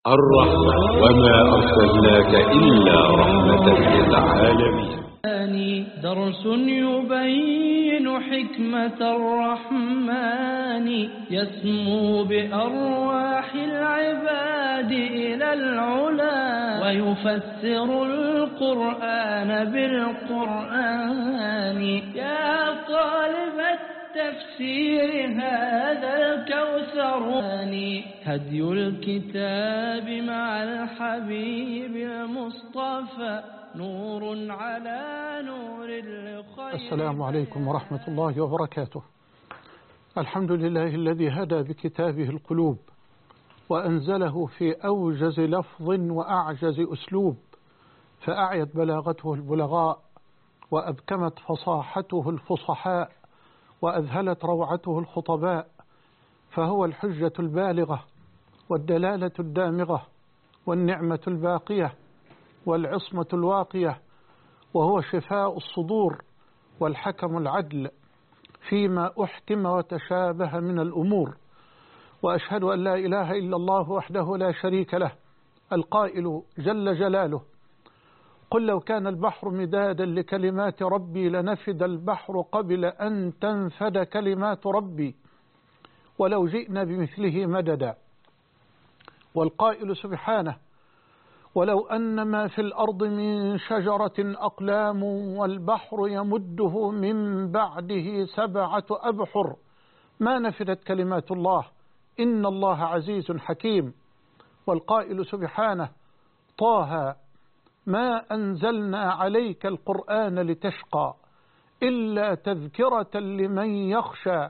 الرحمة وما أرسلناك إلا رحمة للعالمين. درس يبين حكمة الرحمن يسمو بأرواح العباد إلى العلا ويفسر القرآن بالقرآن. يا طالب التفسير هذا الكوثر هدي الكتاب مع الحبيب المصطفى نور على نور لخير. السلام عليكم ورحمة الله وبركاته. الحمد لله الذي هدى بكتابه القلوب وأنزله في أوجز لفظ وأعجز أسلوب، فأعيت بلاغته البلغاء وأبكمت فصاحته الفصحاء وأذهلت روعته الخطباء، فهو الحجة البالغة والدلالة الدامغة والنعمة الباقية والعصمة الواقية، وهو شفاء الصدور والحكم العدل فيما أحكم وتشابه من الأمور. وأشهد أن لا إله إلا الله وحده لا شريك له القائل جل جلاله: قل لو كان البحر مدادا لكلمات ربي لنفد البحر قبل أن تنفد كلمات ربي ولو جئنا بمثله مددا. والقائل سبحانه: ولو أن ما في الأرض من شجرة أقلام والبحر يمده من بعده 7 أبحر ما نفدت كلمات الله إن الله عزيز حكيم. والقائل سبحانه: طه ما أنزلنا عليك القرآن لتشقى إلا تذكرة لمن يخشى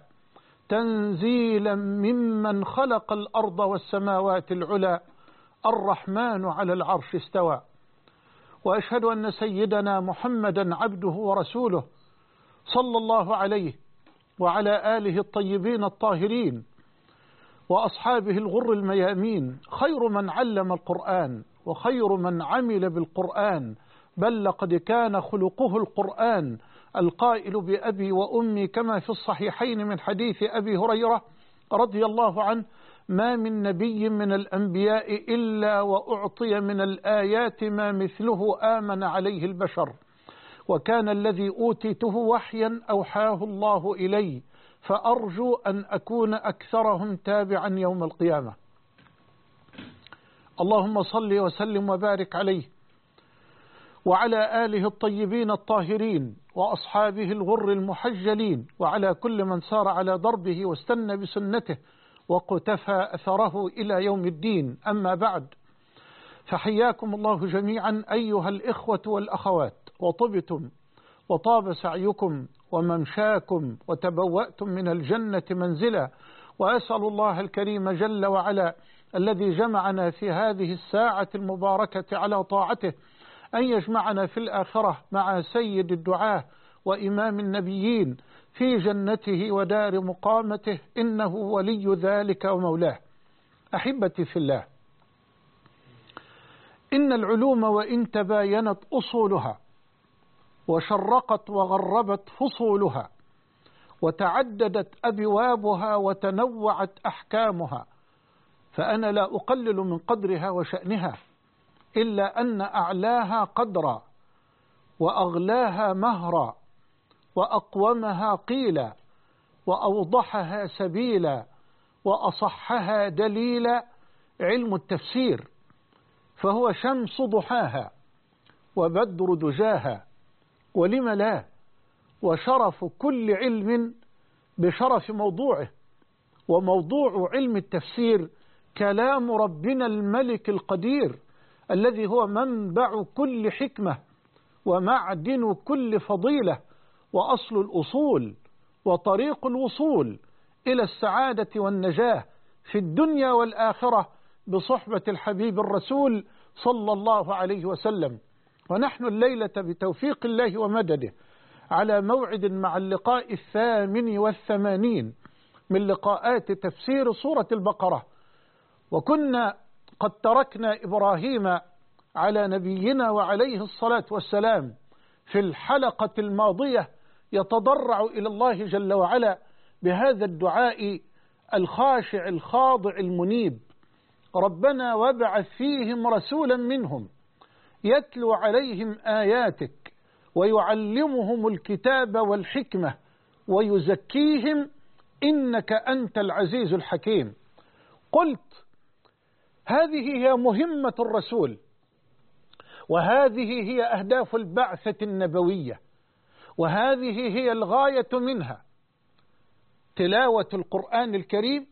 تنزيلا ممن خلق الأرض والسماوات العلى الرحمن على العرش استوى. وأشهد أن سيدنا محمدا عبده ورسوله صلى الله عليه وعلى آله الطيبين الطاهرين وأصحابه الغر الميامين، خير من علم القرآن وخير من عمل بالقرآن، بل لقد كان خلقه القرآن، القائل بأبي وأمي كما في الصحيحين من حديث أبي هريرة رضي الله عنه: ما من نبي من الأنبياء إلا وأعطي من الآيات ما مثله آمن عليه البشر، وكان الذي أوتيته وحيا أوحاه الله إلي، فأرجو أن أكون أكثرهم تابعا يوم القيامة. اللهم صل وسلم وبارك عليه وعلى آله الطيبين الطاهرين وأصحابه الغر المحجلين وعلى كل من سار على دربه واستنى بسنته وقتفى أثره إلى يوم الدين. أما بعد، فحياكم الله جميعا أيها الإخوة والأخوات، وطبتم وطاب سعيكم وممشاكم وتبوأتم من الجنة منزلا، وأسأل الله الكريم جل وعلا الذي جمعنا في هذه الساعة المباركة على طاعته أن يجمعنا في الآخرة مع سيد الدعاة وإمام النبيين في جنته ودار مقامته، إنه ولي ذلك ومولاه. أحبتي في الله، إن العلوم وإن تباينت أصولها وشرقت وغربت فصولها وتعددت أبوابها وتنوعت أحكامها، فأنا لا أقلل من قدرها وشأنها، إلا أن أعلاها قدرا وأغلاها مهرا وأقومها قيلا وأوضحها سبيلا وأصحها دليلا علم التفسير، فهو شمس ضحاها وبدر دجاها، ولم لا، وشرف كل علم بشرف موضوعه. وموضوع علم التفسير كلام ربنا الملك القدير الذي هو منبع كل حكمة ومعدن كل فضيلة وأصل الأصول وطريق الوصول إلى السعادة والنجاة في الدنيا والآخرة بصحبة الحبيب الرسول صلى الله عليه وسلم. ونحن الليلة بتوفيق الله ومدده على موعد مع اللقاء 88 من لقاءات تفسير سورة البقرة، وكنا قد تركنا إبراهيم على نبينا وعليه الصلاة والسلام في الحلقة الماضية يتضرع إلى الله جل وعلا بهذا الدعاء الخاشع الخاضع المنيب: ربنا وابعث فيهم رسولا منهم يتلو عليهم آياتك ويعلمهم الكتاب والحكمة ويزكيهم إنك أنت العزيز الحكيم. قلت هذه هي مهمة الرسول، وهذه هي أهداف البعثة النبوية، وهذه هي الغاية منها: تلاوة القرآن الكريم،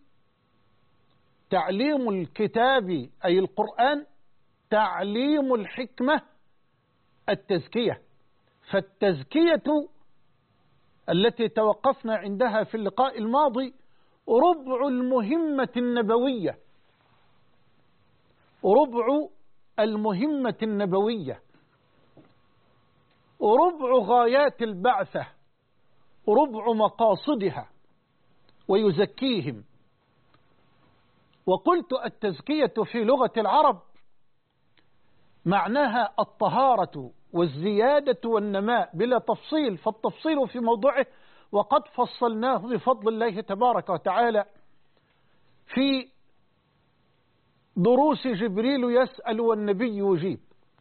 تعليم الكتاب أي القرآن، تعليم الحكمة، التزكية. فالتزكية التي توقفنا عندها في اللقاء الماضي ربع المهمة النبوية، ربع المهمة النبوية، ربع غايات البعثة، ربع مقاصدها، ويزكيهم. وقلت التزكية في لغة العرب معناها الطهارة والزيادة والنماء بلا تفصيل، فالتفصيل في موضوعه، وقد فصلناه بفضل الله تبارك وتعالى في دروس جبريل يسأل والنبي يجيب.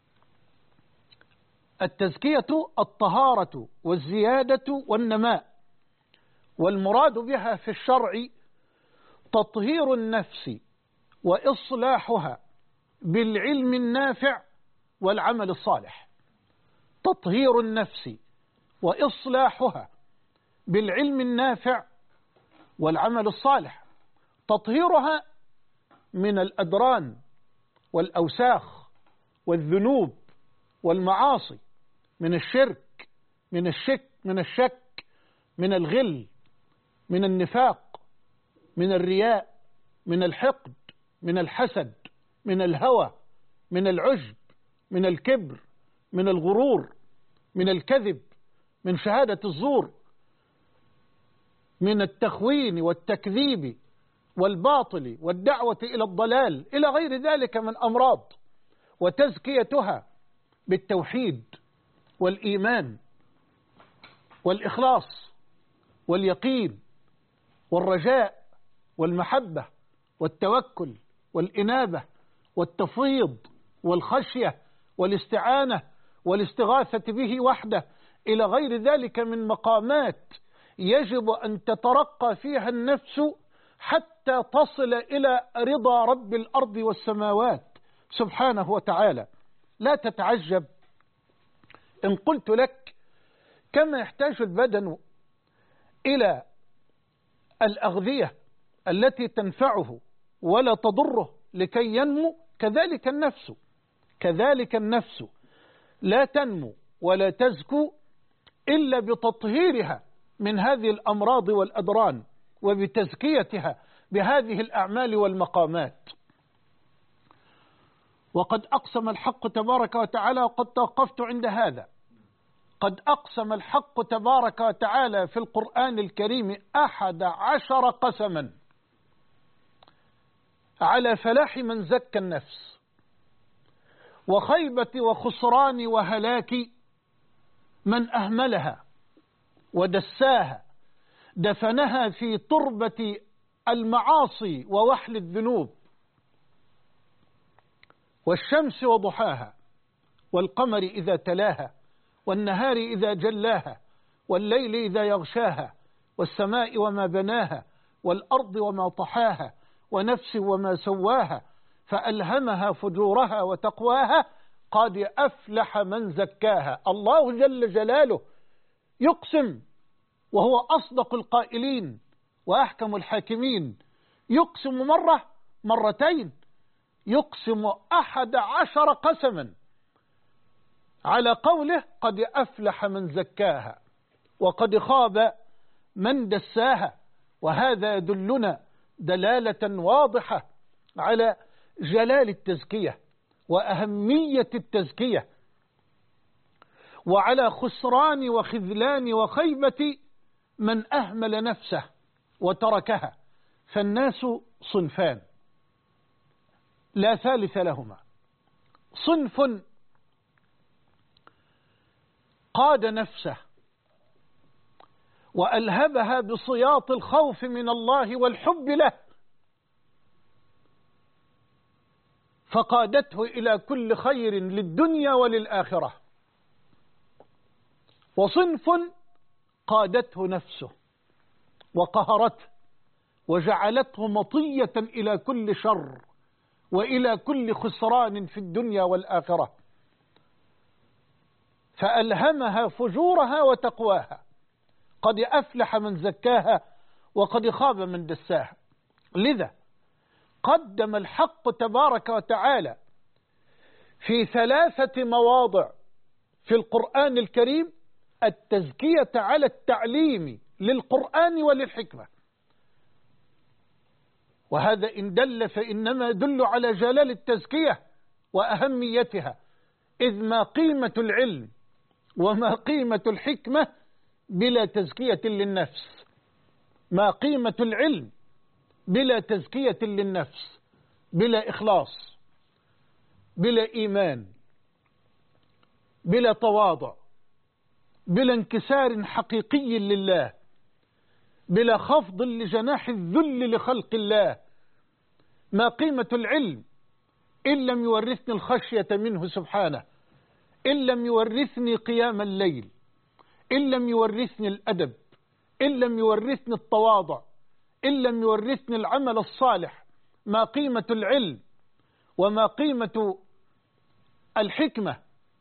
التزكية الطهارة والزيادة والنماء، والمراد بها في الشرع تطهير النفس وإصلاحها بالعلم النافع والعمل الصالح. تطهير النفس وإصلاحها بالعلم النافع والعمل الصالح، تطهيرها من الأدران والأوساخ والذنوب والمعاصي، من الشرك، من الشك، من الغل، من النفاق، من الرياء، من الحقد، من الحسد، من الهوى، من العجب، من الكبر، من الغرور، من الكذب، من شهادة الزور، من التخوين والتكذيب والباطل والدعوة إلى الضلال، إلى غير ذلك من أمراض. وتزكيتها بالتوحيد والإيمان والإخلاص واليقين والرجاء والمحبة والتوكل والإنابة والتفويض والخشية والاستعانة والاستغاثة به وحده، إلى غير ذلك من مقامات يجب أن تترقى فيها النفس حتى تصل إلى رضا رب الأرض والسماوات سبحانه وتعالى. لا تتعجب إن قلت لك كما يحتاج البدن إلى الأغذية التي تنفعه ولا تضره لكي ينمو، كذلك النفس لا تنمو ولا تزكو إلا بتطهيرها من هذه الأمراض والأدران وبتزكيتها بهذه الأعمال والمقامات. وقد أقسم الحق تبارك وتعالى، وقد توقفت عند هذا، قد أقسم الحق تبارك وتعالى في القرآن الكريم 11 قسما على فلاح من زكى النفس، وخيبة وخسران وهلاك من أهملها ودساها، دفنها في تربة المعاصي ووحل الذنوب. والشمس وضحاها، والقمر إذا تلاها، والنهار إذا جلاها، والليل إذا يغشاها، والسماء وما بناها، والأرض وما طحاها، ونفس وما سواها، فألهمها فجورها وتقواها، قد أفلح من زكاها. الله جل جلاله يقسم وهو أصدق القائلين وأحكم الحاكمين، يقسم مرة، مرتين، يقسم 11 قسما على قوله قد أفلح من زكاها وقد خاب من دساها. وهذا يدلنا دلالة واضحة على جلال التزكية وأهمية التزكية، وعلى خسران وخذلان وخيبة من أهمل نفسه وتركها. فالناس صنفان لا ثالث لهما: صنف قاد نفسه وألهبها بصياط الخوف من الله والحب له، فقادته إلى كل خير للدنيا وللآخرة، وصنف قادته نفسه وقهرته وجعلته مطية إلى كل شر وإلى كل خسران في الدنيا والآخرة، فألهمها فجورها وتقواها، قد أفلح من زكاها وقد خاب من دساها. لذا قدم الحق تبارك وتعالى في 3 مواضع في القرآن الكريم التزكية على التعليم للقرآن وللحكمة، وهذا إن دل فإنما يدل على جلال التزكية وأهميتها، إذ ما قيمة العلم وما قيمة الحكمة بلا تزكية للنفس؟ ما قيمة العلم بلا تزكية للنفس، بلا إخلاص، بلا إيمان، بلا تواضع، بلا انكسار حقيقي لله، بلا خفض لجناح الذل لخلق الله؟ ما قيمة العلم إن لم يورثني الخشية منه سبحانه، إن لم يورثني قيام الليل، إن لم يورثني الأدب، إن لم يورثني التواضع، إن لم يورثني العمل الصالح؟ ما قيمة العلم وما قيمة الحكمة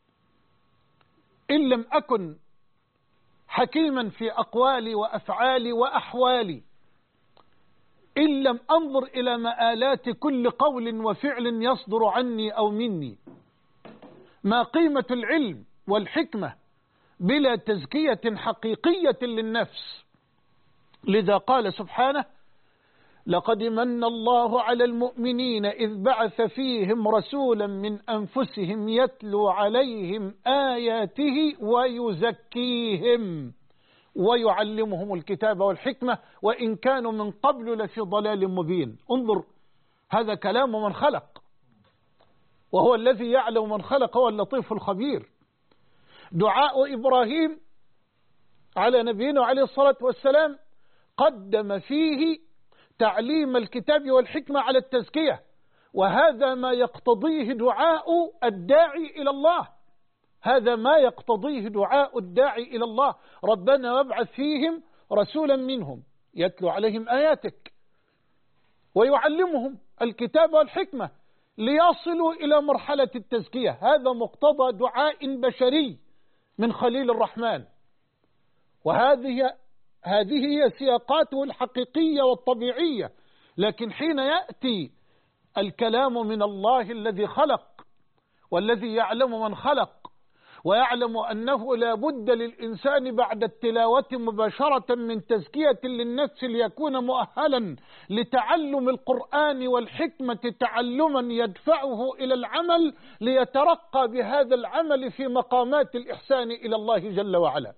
إن لم أكن حكيما في أقوالي وأفعالي وأحوالي، إن لم أنظر إلى مآلات كل قول وفعل يصدر عني أو مني؟ ما قيمة العلم والحكمة بلا تزكية حقيقية للنفس؟ لذا قال سبحانه: لقد من الله على المؤمنين إذ بعث فيهم رسولا من أنفسهم يتلو عليهم آياته ويزكيهم ويعلمهم الكتاب والحكمة وإن كانوا من قبل لفي ضلال مبين. انظر، هذا كلام من خلق، وهو الذي يعلم من خلق، هو اللطيف الخبير. دعاء إبراهيم على نبينا عليه الصلاة والسلام قدم فيه تعليم الكتاب والحكمة على التزكية، وهذا ما يقتضيه دعاء الداعي إلى الله، هذا ما يقتضيه دعاء الداعي إلى الله: ربنا وابعث فيهم رسولا منهم يتلو عليهم آياتك ويعلمهم الكتاب والحكمة ليصلوا إلى مرحلة التزكية. هذا مقتضى دعاء بشري من خليل الرحمن، وهذه هي سياقاته الحقيقية والطبيعية. لكن حين يأتي الكلام من الله الذي خلق والذي يعلم من خلق ويعلم أنه لا بد للإنسان بعد التلاوة مباشرة من تزكية للنفس ليكون مؤهلا لتعلم القرآن والحكمة تعلما يدفعه إلى العمل ليترقى بهذا العمل في مقامات الإحسان إلى الله جل وعلا،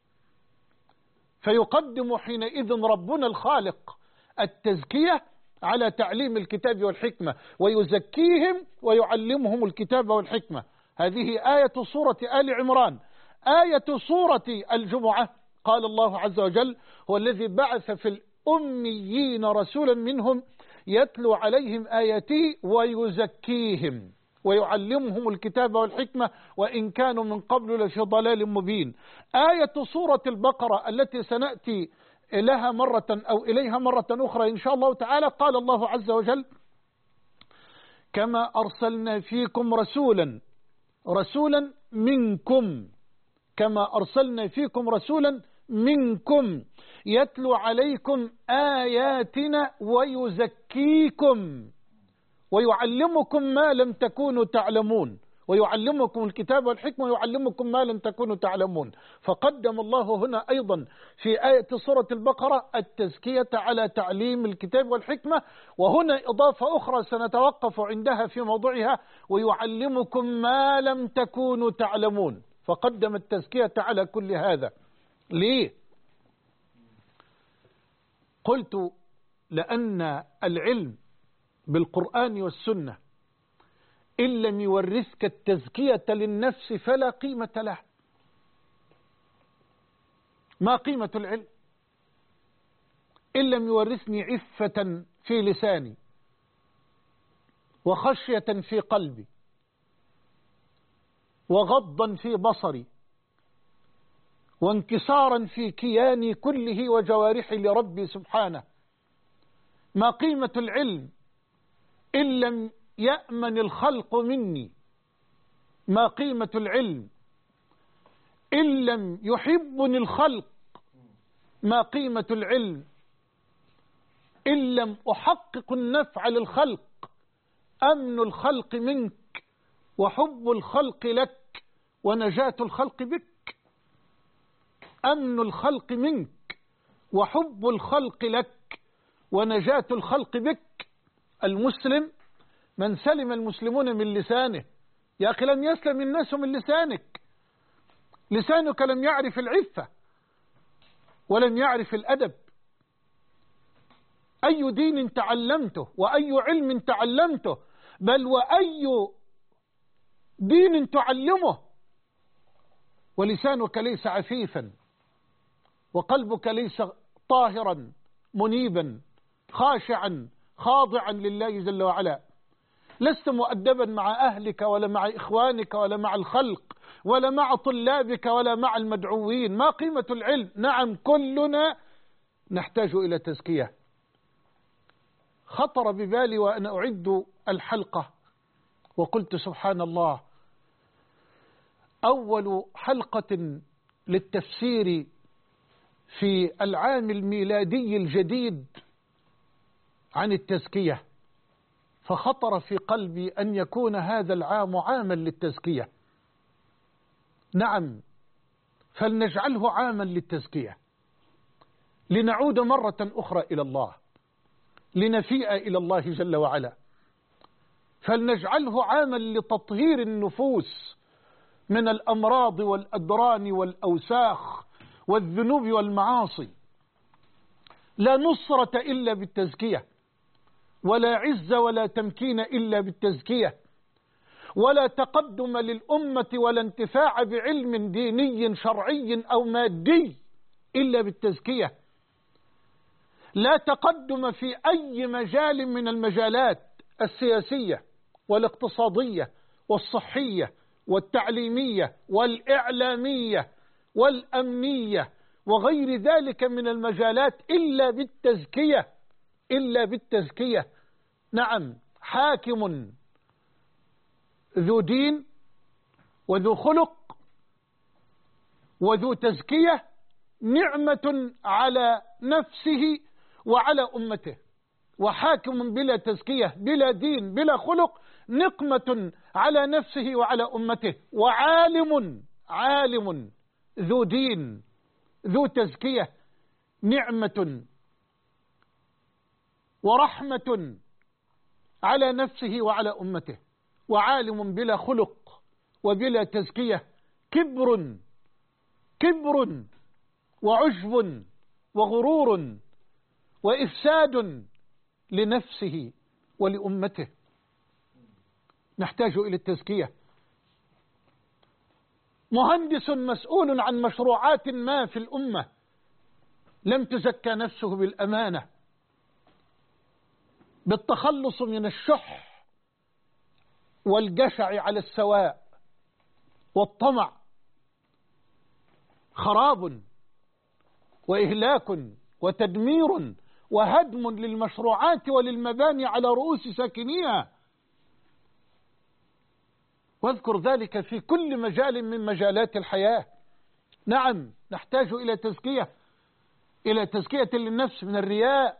فيقدم حينئذ ربنا الخالق التزكية على تعليم الكتاب والحكمة ويزكيهم ويعلمهم الكتاب والحكمة. هذه آية سورة آل عمران. آية سورة الجمعة قال الله عز وجل: هو الذي بعث في الأميين رسولا منهم يتلو عليهم آياته ويزكيهم ويعلمهم الكتاب والحكمة وإن كانوا من قبل لفي ضلال مبين. آية سورة البقرة التي سنأتي لها مرة أو إليها مرة أخرى إن شاء الله تعالى، قال الله عز وجل: كما أرسلنا فيكم رسولا منكم، كما أرسلنا فيكم رسولا منكم يتلو عليكم آياتنا ويزكيكم ويعلمكم ما لم تكونوا تعلمون، ويعلمكم الكتاب والحكمة ويعلمكم ما لم تكونوا تعلمون. فقدم الله هنا أيضا في آية سورة البقرة التزكية على تعليم الكتاب والحكمة، وهنا إضافة أخرى سنتوقف عندها في موضوعها: ويعلمكم ما لم تكونوا تعلمون. فقدم التزكية على كل هذا. ليه؟ قلت لأن العلم بالقرآن والسنة إن لم يورثك التزكية للنفس فلا قيمة له. ما قيمة العلم إن لم يورثني عفة في لساني وخشية في قلبي وغضا في بصري وانكسارا في كياني كله وجوارحي لربي سبحانه. ما قيمة العلم إن لم يأمن الخلق مني؟ ما قيمة العلم إن لم يحبني الخلق؟ ما قيمة العلم إن لم أحقق النفع للخلق؟ أمن الخلق منك وحب الخلق لك ونجاة الخلق بك. أمن الخلق منك وحب الخلق لك ونجاة الخلق بك. المسلم من سلم المسلمون من لسانه. يا أخي لم يسلم الناس من لسانك. لسانك لم يعرف العفة ولم يعرف الأدب. أي دين تعلمته وأي علم تعلمته، بل وأي دين تعلمه ولسانك ليس عفيفا وقلبك ليس طاهرا منيبا خاشعا خاضعا لله جل وعلا. لست مؤدبا مع أهلك ولا مع إخوانك ولا مع الخلق ولا مع طلابك ولا مع المدعوين. ما قيمة العلم؟ نعم كلنا نحتاج إلى تزكية. خطر ببالي وأنا أعد الحلقة وقلت سبحان الله، أول حلقة للتفسير في العام الميلادي الجديد عن التزكية، فخطر في قلبي أن يكون هذا العام عاما للتزكية. نعم، فلنجعله عاما للتزكية، لنعود مرة أخرى إلى الله، لنفيء إلى الله جل وعلا. فلنجعله عاما لتطهير النفوس من الأمراض والأدران والأوساخ والذنوب والمعاصي. لا نصرة إلا بالتزكية، ولا عز ولا تمكين إلا بالتزكية، ولا تقدم للأمة ولا انتفاع بعلم ديني شرعي أو مادي إلا بالتزكية. لا تقدم في أي مجال من المجالات السياسية والاقتصادية والصحية والتعليمية والإعلامية والأمنية وغير ذلك من المجالات إلا بالتزكية، إلا بالتزكية. نعم، حاكم ذو دين وذو خلق وذو تزكية نعمة على نفسه وعلى أمته، وحاكم بلا تزكية بلا دين بلا خلق نقمة على نفسه وعلى أمته. وعالم ذو دين ذو تزكية نعمة ورحمة على نفسه وعلى أمته. وعالم بلا خلق وبلا تزكية كبر وعجب وغرور وإفساد لنفسه ولأمته. نحتاج إلى التزكية. مهندس مسؤول عن مشروعات ما في الأمة لم تزكى نفسه بالأمانة، بالتخلص من الشح والجشع على السواء والطمع، خراب وإهلاك وتدمير وهدم للمشروعات وللمباني على رؤوس ساكنيها. واذكر ذلك في كل مجال من مجالات الحياة. نعم، نحتاج إلى تزكية، إلى تزكية للنفس من الرياء،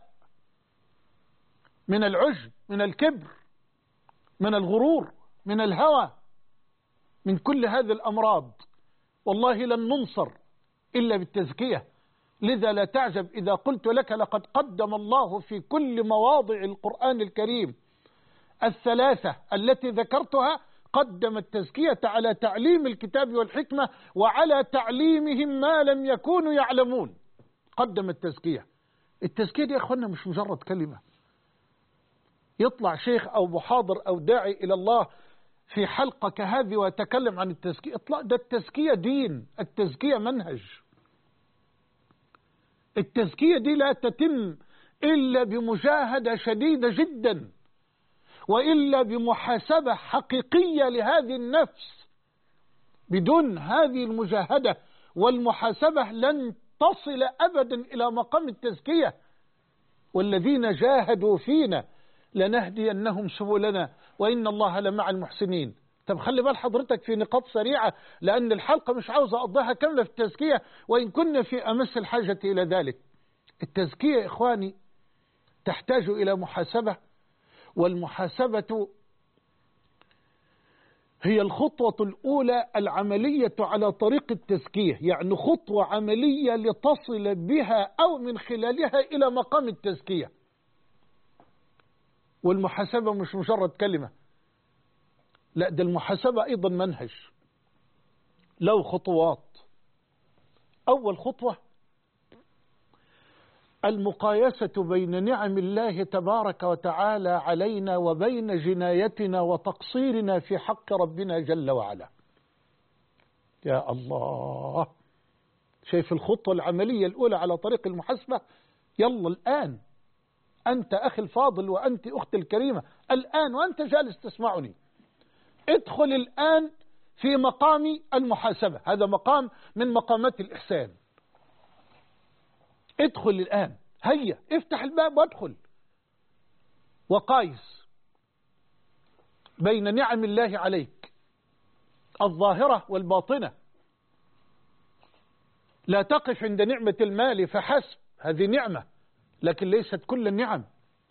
من العجب، من الكبر، من الغرور، من الهوى، من كل هذه الأمراض. والله لن ننصر إلا بالتزكية. لذا لا تعجب إذا قلت لك لقد قدم الله في كل مواضع القرآن الكريم الثلاثة التي ذكرتها، قدم التزكية على تعليم الكتاب والحكمة وعلى تعليمهم ما لم يكونوا يعلمون. قدم التزكية. التزكية دي يا أخوانا مش مجرد كلمة يطلع شيخ أو محاضر أو داعي إلى الله في حلقة كهذه ويتكلم عن التزكية. اطلع، ده التزكية دين، التزكية منهج. التزكية دي لا تتم إلا بمجاهدة شديدة جدا وإلا بمحاسبة حقيقية لهذه النفس. بدون هذه المجاهدة والمحاسبة لن تصل أبدا إلى مقام التزكية. والذين جاهدوا فينا لنهدينهم سبلنا وإن الله لمع المحسنين. طب خلي بال حضرتك في نقاط سريعة، لأن الحلقة مش عاوز أقضيها كاملة في التزكية، وإن كنا في أمس الحاجة إلى ذلك. التزكية إخواني تحتاج إلى محاسبة، والمحاسبة هي الخطوة الأولى العملية على طريق التزكية، يعني خطوة عملية لتصل بها أو من خلالها إلى مقام التزكية. والمحاسبة مش مجرد كلمة، لا، ده المحاسبة أيضا منهج له خطوات. أول خطوة المقايسة بين نعم الله تبارك وتعالى علينا وبين جنايتنا وتقصيرنا في حق ربنا جل وعلا. يا الله، شايف الخطوة العملية الأولى على طريق المحاسبة؟ يلا الآن أنت أخي الفاضل وأنت أختي الكريمة، الآن وأنت جالس تسمعني، ادخل الآن في مقام المحاسبة. هذا مقام من مقامات الإحسان. ادخل الآن، هيا افتح الباب وادخل، وقايس بين نعم الله عليك الظاهرة والباطنة. لا تقف عند نعمة المال فحسب، هذه نعمة لكن ليست كل النعم.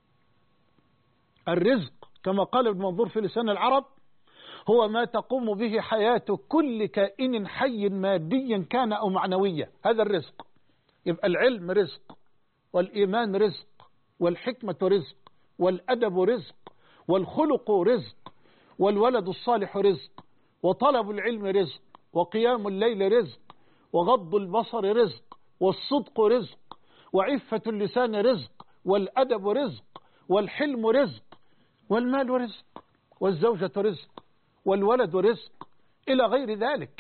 الرزق كما قال ابن منظور في لسان العرب هو ما تقوم به حياة كل كائن حي ماديا كان أو معنويا، هذا الرزق. يبقى العلم رزق، والإيمان رزق، والحكمة رزق، والأدب رزق، والخلق رزق، والولد الصالح رزق، وطلب العلم رزق، وقيام الليل رزق، وغض البصر رزق، والصدق رزق، وعفة اللسان رزق، والأدب رزق، والحلم رزق، والمال رزق، والزوجة رزق، والولد رزق، إلى غير ذلك.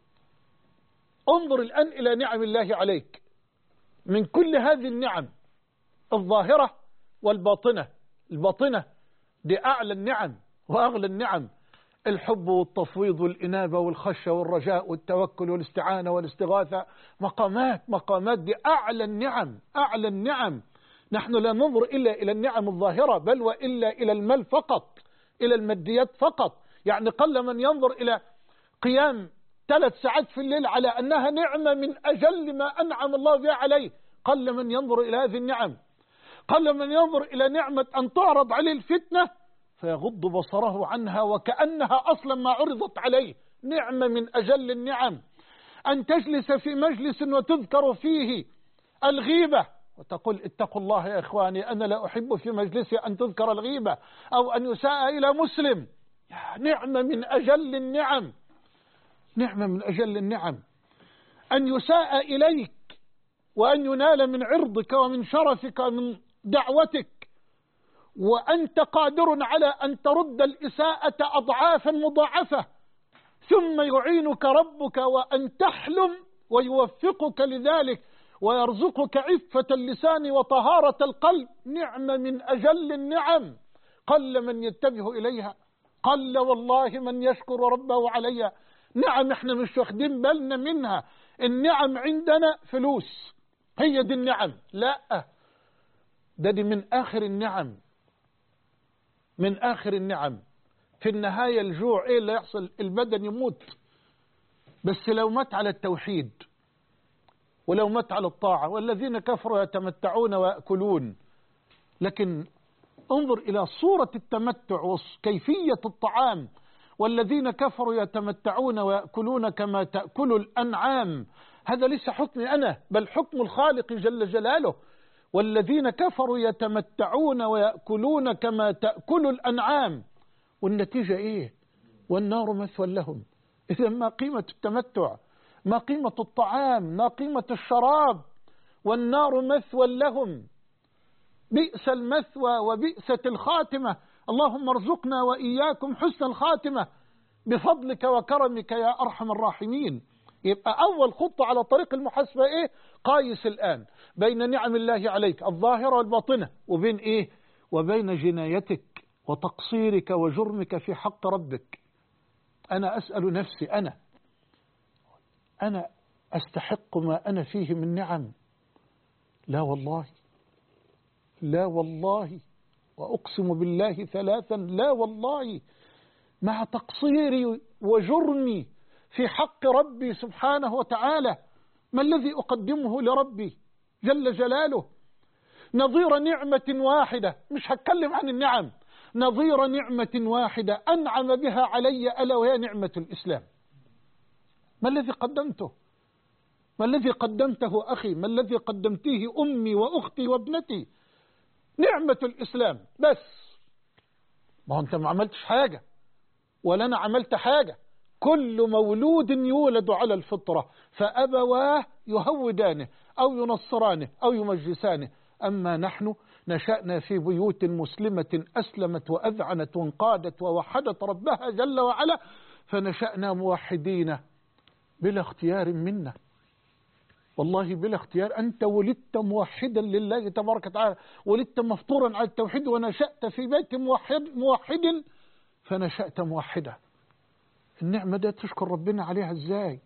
انظر الآن إلى نعم الله عليك من كل هذه النعم الظاهرة والباطنة. الباطنة دي أعلى النعم وأغلى النعم، الحب والتفويض والإنابة والخشية والرجاء والتوكل والاستعانة والاستغاثة، مقامات دي أعلى النعم، أعلى النعم. نحن لا ننظر إلا إلى النعم الظاهرة، بل وإلا إلى المال فقط، إلى الماديات فقط. يعني قل من ينظر إلى قيام 3 ساعات في الليل على أنها نعمة من أجل ما أنعم الله بها عليه. قل من ينظر إلى هذه النعم، قل من ينظر إلى نعمة أن تعرض عليه الفتنة فيغض بصره عنها وكأنها أصلا ما عرضت عليه. نعمة من أجل النعم. أن تجلس في مجلس وتذكر فيه الغيبة وتقول اتقوا الله يا إخواني، أنا لا أحب في مجلسي أن تذكر الغيبة أو أن يساء إلى مسلم. نعمة من أجل النعم، نعمة من أجل النعم. أن يساء إليك وأن ينال من عرضك ومن شرفك ومن دعوتك، وأنت قادر على أن ترد الإساءة أضعافا مضاعفة، ثم يعينك ربك وأن تحلم ويوفقك لذلك ويرزقك عفة اللسان وطهارة القلب. نعمة من أجل النعم، قل من يتبه إليها، قل والله من يشكر ربه عليها. نعم احنا مش واخدين بالنا منها. النعم عندنا فلوس، هي دي النعم. لا، دي من آخر النعم، من آخر النعم. في النهاية الجوع ايه اللي يحصل؟ البدن يموت، بس لو مات على التوحيد ولو مات على الطاعة. والذين كفروا يتمتعون ويأكلون. لكن انظر إلى صورة التمتع وكيفية الطعام. والذين كفروا يتمتعون ويأكلون كما تأكل الأنعام. هذا ليس حكمي أنا، بل حكم الخالق جل جلاله. والذين كفروا يتمتعون ويأكلون كما تأكل الأنعام. والنتيجة إيه؟ والنار مثوى لهم. إذا ما قيمة التمتع؟ ما قيمة الطعام؟ ما قيمة الشراب؟ والنار مثوى لهم. بئس المثوى وبئست الخاتمة. اللهم ارزقنا وإياكم حسن الخاتمة بفضلك وكرمك يا أرحم الراحمين. يبقى أول خطة على طريق المحاسبة إيه؟ قايس الآن بين نعم الله عليك الظاهرة والباطنة، وبين إيه؟ وبين جنايتك وتقصيرك وجرمك في حق ربك. أنا أسأل نفسي، أنا أستحق ما أنا فيه من نعم؟ لا والله، لا والله، وأقسم بالله ثلاثا لا والله. مع تقصيري وجرمي في حق ربي سبحانه وتعالى، ما الذي أقدمه لربي جل جلاله؟ نظير نعمة واحدة، مش هتكلم عن النعم، نظير نعمة واحدة أنعم بها علي، ألا وهي نعمة الإسلام. ما الذي قدمته؟ ما الذي قدمته أخي؟ ما الذي قدمتيه أمي وأختي وابنتي؟ نعمة الإسلام بس. ما أنت ما عملتش حاجة ولا أنا عملت حاجة. كل مولود يولد على الفطرة، فأبواه يهودانه أو ينصرانه أو يمجسانه. أما نحن نشأنا في بيوت مسلمة أسلمت وأذعنت وانقادت ووحدت ربها جل وعلا، فنشأنا موحدين بلا اختيار منا، والله بلا اختيار. أنت ولدت موحدا لله تبارك وتعالى، ولدت مفطورا على التوحيد، ونشأت في بيت موحد فنشأت موحدا. النعمة دي تشكر ربنا عليها ازاي؟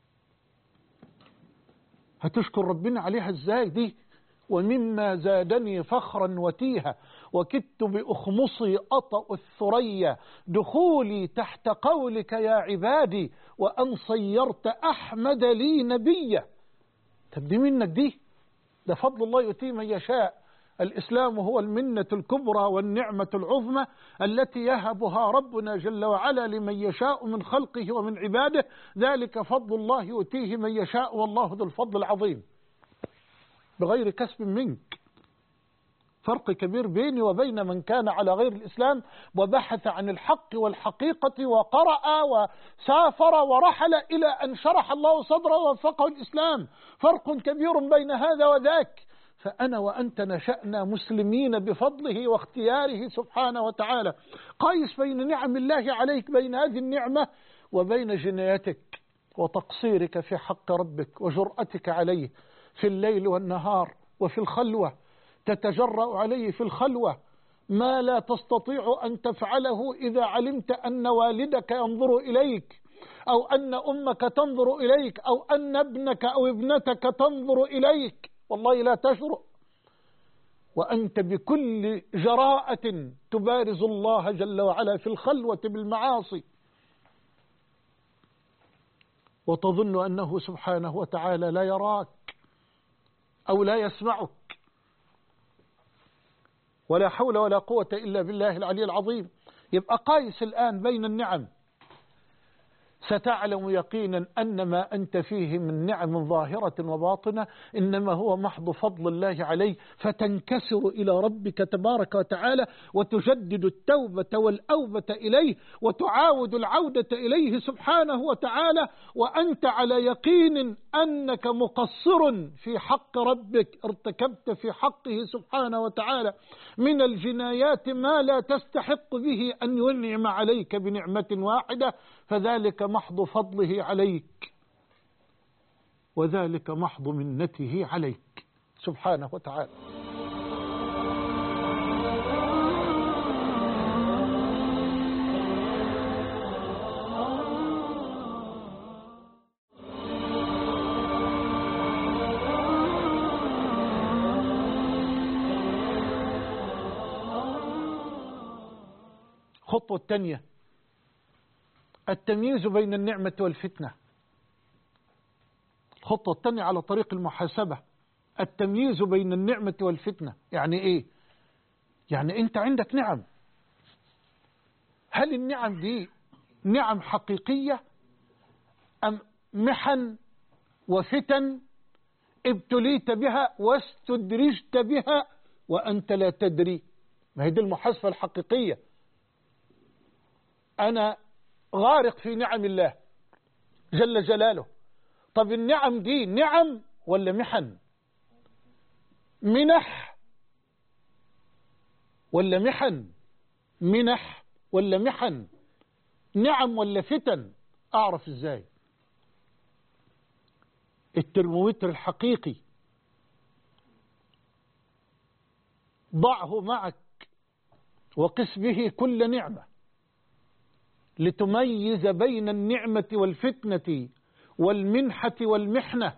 هتشكر ربنا عليها ازاي دي؟ ومما زادني فخرا وتيها وكدت بأخمصي أطأ الثريا دخولي تحت قولك يا عبادي وأن صيرت أحمد لي نبيا. تبدي منك دي، ده فضل الله يؤتيه من يشاء. الإسلام هو المنة الكبرى والنعمة العظمى التي يهبها ربنا جل وعلا لمن يشاء من خلقه ومن عباده. ذلك فضل الله يؤتيه من يشاء والله ذو الفضل العظيم، بغير كسب منك. فرق كبير بيني وبين من كان على غير الإسلام وبحث عن الحق والحقيقة وقرأ وسافر ورحل إلى أن شرح الله صدره ووفقه الإسلام. فرق كبير بين هذا وذاك. فأنا وأنت نشأنا مسلمين بفضله واختياره سبحانه وتعالى. قايس بين نعم الله عليك، بين هذه النعمة وبين جنايتك وتقصيرك في حق ربك وجرأتك عليه في الليل والنهار وفي الخلوة. تتجرأ عليه في الخلوة ما لا تستطيع أن تفعله إذا علمت أن والدك ينظر إليك، أو أن أمك تنظر إليك، أو أن ابنك أو ابنتك تنظر إليك. والله لا تجرؤ، وأنت بكل جراءة تبارز الله جل وعلا في الخلوة بالمعاصي، وتظن أنه سبحانه وتعالى لا يراك أو لا يسمعك. ولا حول ولا قوة إلا بالله العلي العظيم. يبقى قايس الآن بين النعم. ستعلم يقينا أن ما أنت فيه من نعم ظاهرة وباطنة إنما هو محض فضل الله عليك، فتنكسر إلى ربك تبارك وتعالى وتجدد التوبة والأوبة إليه وتعاود العودة إليه سبحانه وتعالى، وأنت على يقين أنك مقصر في حق ربك، ارتكبت في حقه سبحانه وتعالى من الجنايات ما لا تستحق به أن ينعم عليك بنعمة واحدة، فذلك محض فضله عليك وذلك محض منته عليك سبحانه وتعالى. الخطوة الثانية التمييز بين النعمة والفتنة. الخطوة الثانية على طريق المحاسبة التمييز بين النعمة والفتنة. يعني ايه؟ يعني انت عندك نعم، هل النعم دي نعم حقيقية ام محن وفتن ابتليت بها واستدرجت بها وانت لا تدري؟ ما هي دي المحاسبة الحقيقية. انا غارق في نعم الله جل جلاله. طب النعم دي نعم ولا محن؟ منح ولا محن؟ منح ولا محن؟ نعم ولا فتن؟ أعرف إزاي؟ الترمومتر الحقيقي ضعه معك وقس به كل نعمة لتميز بين النعمة والفتنة والمنحة والمحنة.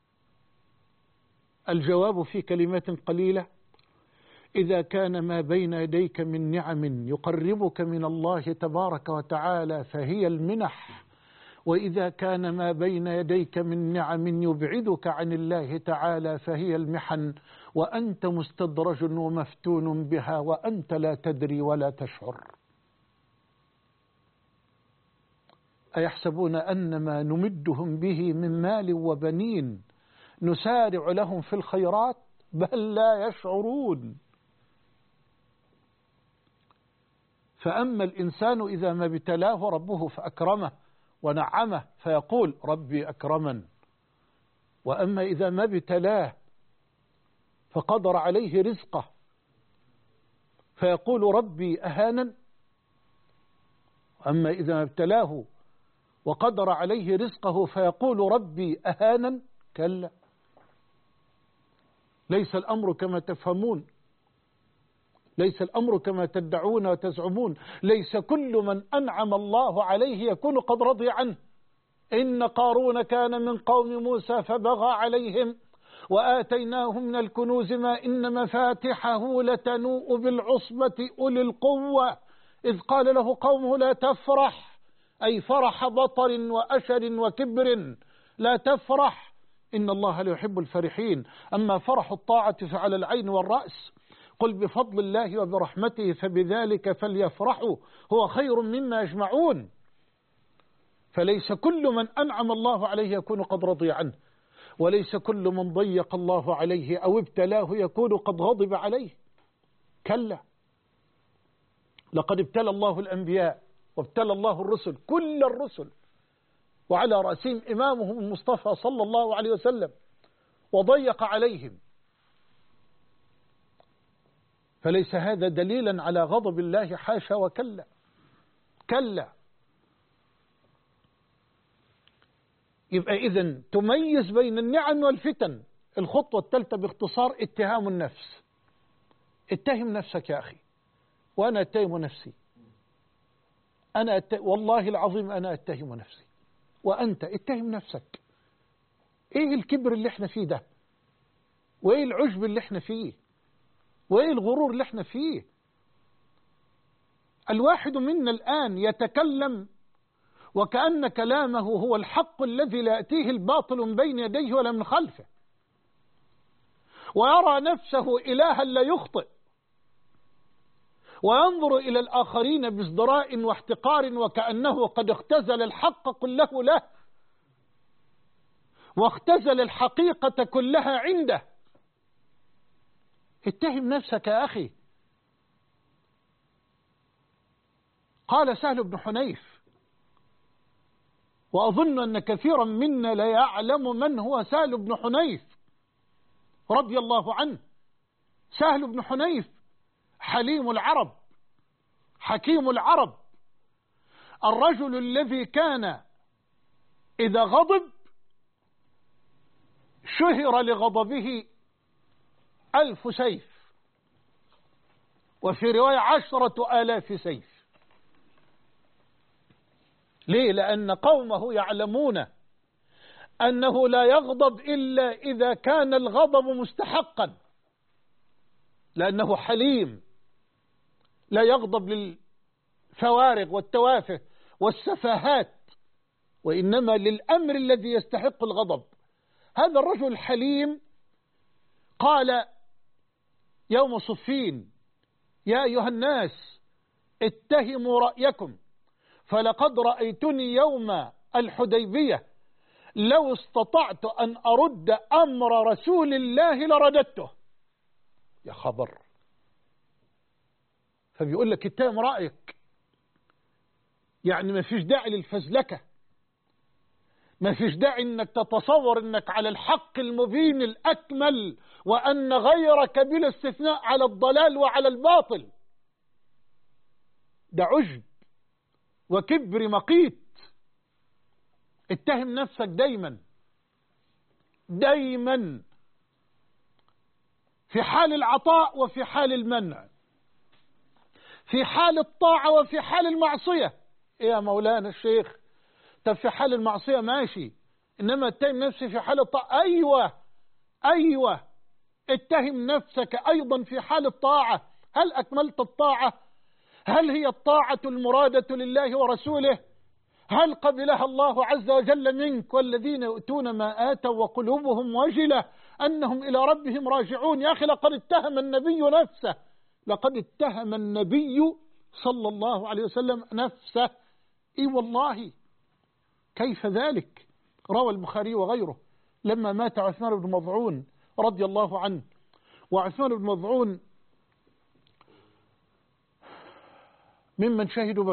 الجواب في كلمات قليلة: إذا كان ما بين يديك من نعم يقربك من الله تبارك وتعالى فهي المنح، وإذا كان ما بين يديك من نعم يبعدك عن الله تعالى فهي المحن، وأنت مستدرج ومفتون بها وأنت لا تدري ولا تشعر. أيحسبون أن ما نمدهم به من مال وبنين نسارع لهم في الخيرات بل لا يشعرون. فأما الإنسان إذا ما ابتلاه ربه فأكرمه ونعمه فيقول ربي أكرمن، وأما إذا ما ابتلاه فقدر عليه رزقه فيقول ربي أهانن، وأما إذا ما ابتلاه وقدر عليه رزقه فيقول ربي أهانن. كلا، ليس الأمر كما تفهمون، ليس الأمر كما تدعون وتزعمون. ليس كل من أنعم الله عليه يكون قد رضي عنه. إن قارون كان من قوم موسى فبغى عليهم وآتيناه من الكنوز ما إن مفاتحه لتنوء بالعصبة أولي القوة إذ قال له قومه لا تفرح، أي فرح بطر وأشر وكبر، لا تفرح إن الله لا يحب الفرحين. أما فرح الطاعة فعلى العين والرأس. قل بفضل الله وبرحمته فبذلك فليفرحوا هو خير مما يجمعون. فليس كل من أنعم الله عليه يكون قد رضي عنه، وليس كل من ضيق الله عليه أو ابتلاه يكون قد غضب عليه. كلا، لقد ابتلى الله الأنبياء وابتلى الله الرسل، كل الرسل، وعلى رأسهم إمامهم المصطفى صلى الله عليه وسلم، وضيق عليهم. فليس هذا دليلا على غضب الله، حاشا وكلا. كلا. يبقى إذن تميز بين النعم والفتن. الخطوة الثالثة باختصار اتهام النفس. اتهم نفسك يا أخي، وأنا أتهم نفسي. والله العظيم أنا أتهم نفسي، وأنت اتهم نفسك. إيه الكبر اللي احنا فيه ده؟ وإيه العجب اللي احنا فيه؟ وإيه الغرور اللي احنا فيه؟ الواحد منا الآن يتكلم وكأن كلامه هو الحق الذي لا يأتيه الباطل من بين يديه ولا من خلفه، ويرى نفسه إلها لا يخطئ، وينظر إلى الآخرين بازدراء واحتقار وكأنه قد اختزل الحق كله له، واختزل الحقيقة كلها عنده. اتهم نفسك يا أخي. قال سهل بن حنيف، وأظن أن كثيرا منا لا يعلم من هو سهل بن حنيف رضي الله عنه. سهل بن حنيف حليم العرب، حكيم العرب، الرجل الذي كان إذا غضب شهر لغضبه 1000 سيف، وفي رواية 10,000 سيف. ليه؟ لأن قومه يعلمون أنه لا يغضب إلا إذا كان الغضب مستحقا، لأنه حليم لا يغضب للفوارغ والتوافه والسفاهات، وإنما للأمر الذي يستحق الغضب. هذا الرجل الحليم قال يوم صفين: يا أيها الناس اتهموا رأيكم، فلقد رأيتني يوم الحديبية لو استطعت أن أرد أمر رسول الله لرددته. يا خبر! فبيقول لك اتهم رأيك، يعني ما فيش داعي للفزلكة، ما فيش داعي انك تتصور انك على الحق المبين الأكمل وأن غيرك بلا استثناء على الضلال وعلى الباطل. ده عجب وكبر مقيت. اتهم نفسك دايما دايما، في حال العطاء وفي حال المنع، في حال الطاعة وفي حال المعصية. يا مولانا الشيخ، طب في حال المعصية ماشي، إنما اتهم نفسي في حال الطاعة؟ أيوة اتهم نفسك أيضا في حال الطاعة. هل أكملت الطاعة؟ هل هي الطاعة المرادة لله ورسوله؟ هل قبلها الله عز وجل منك؟ والذين يؤتون ما آتوا وقلوبهم وجلة أنهم إلى ربهم راجعون. يا أخي لقد اتهم النبي نفسه، لقد اتهم النبي صلى الله عليه وسلم نفسه. إي والله، كيف ذلك؟ روى البخاري وغيره لما مات عثمان بن مظعون رضي الله عنه، وعثمان بن مظعون ممن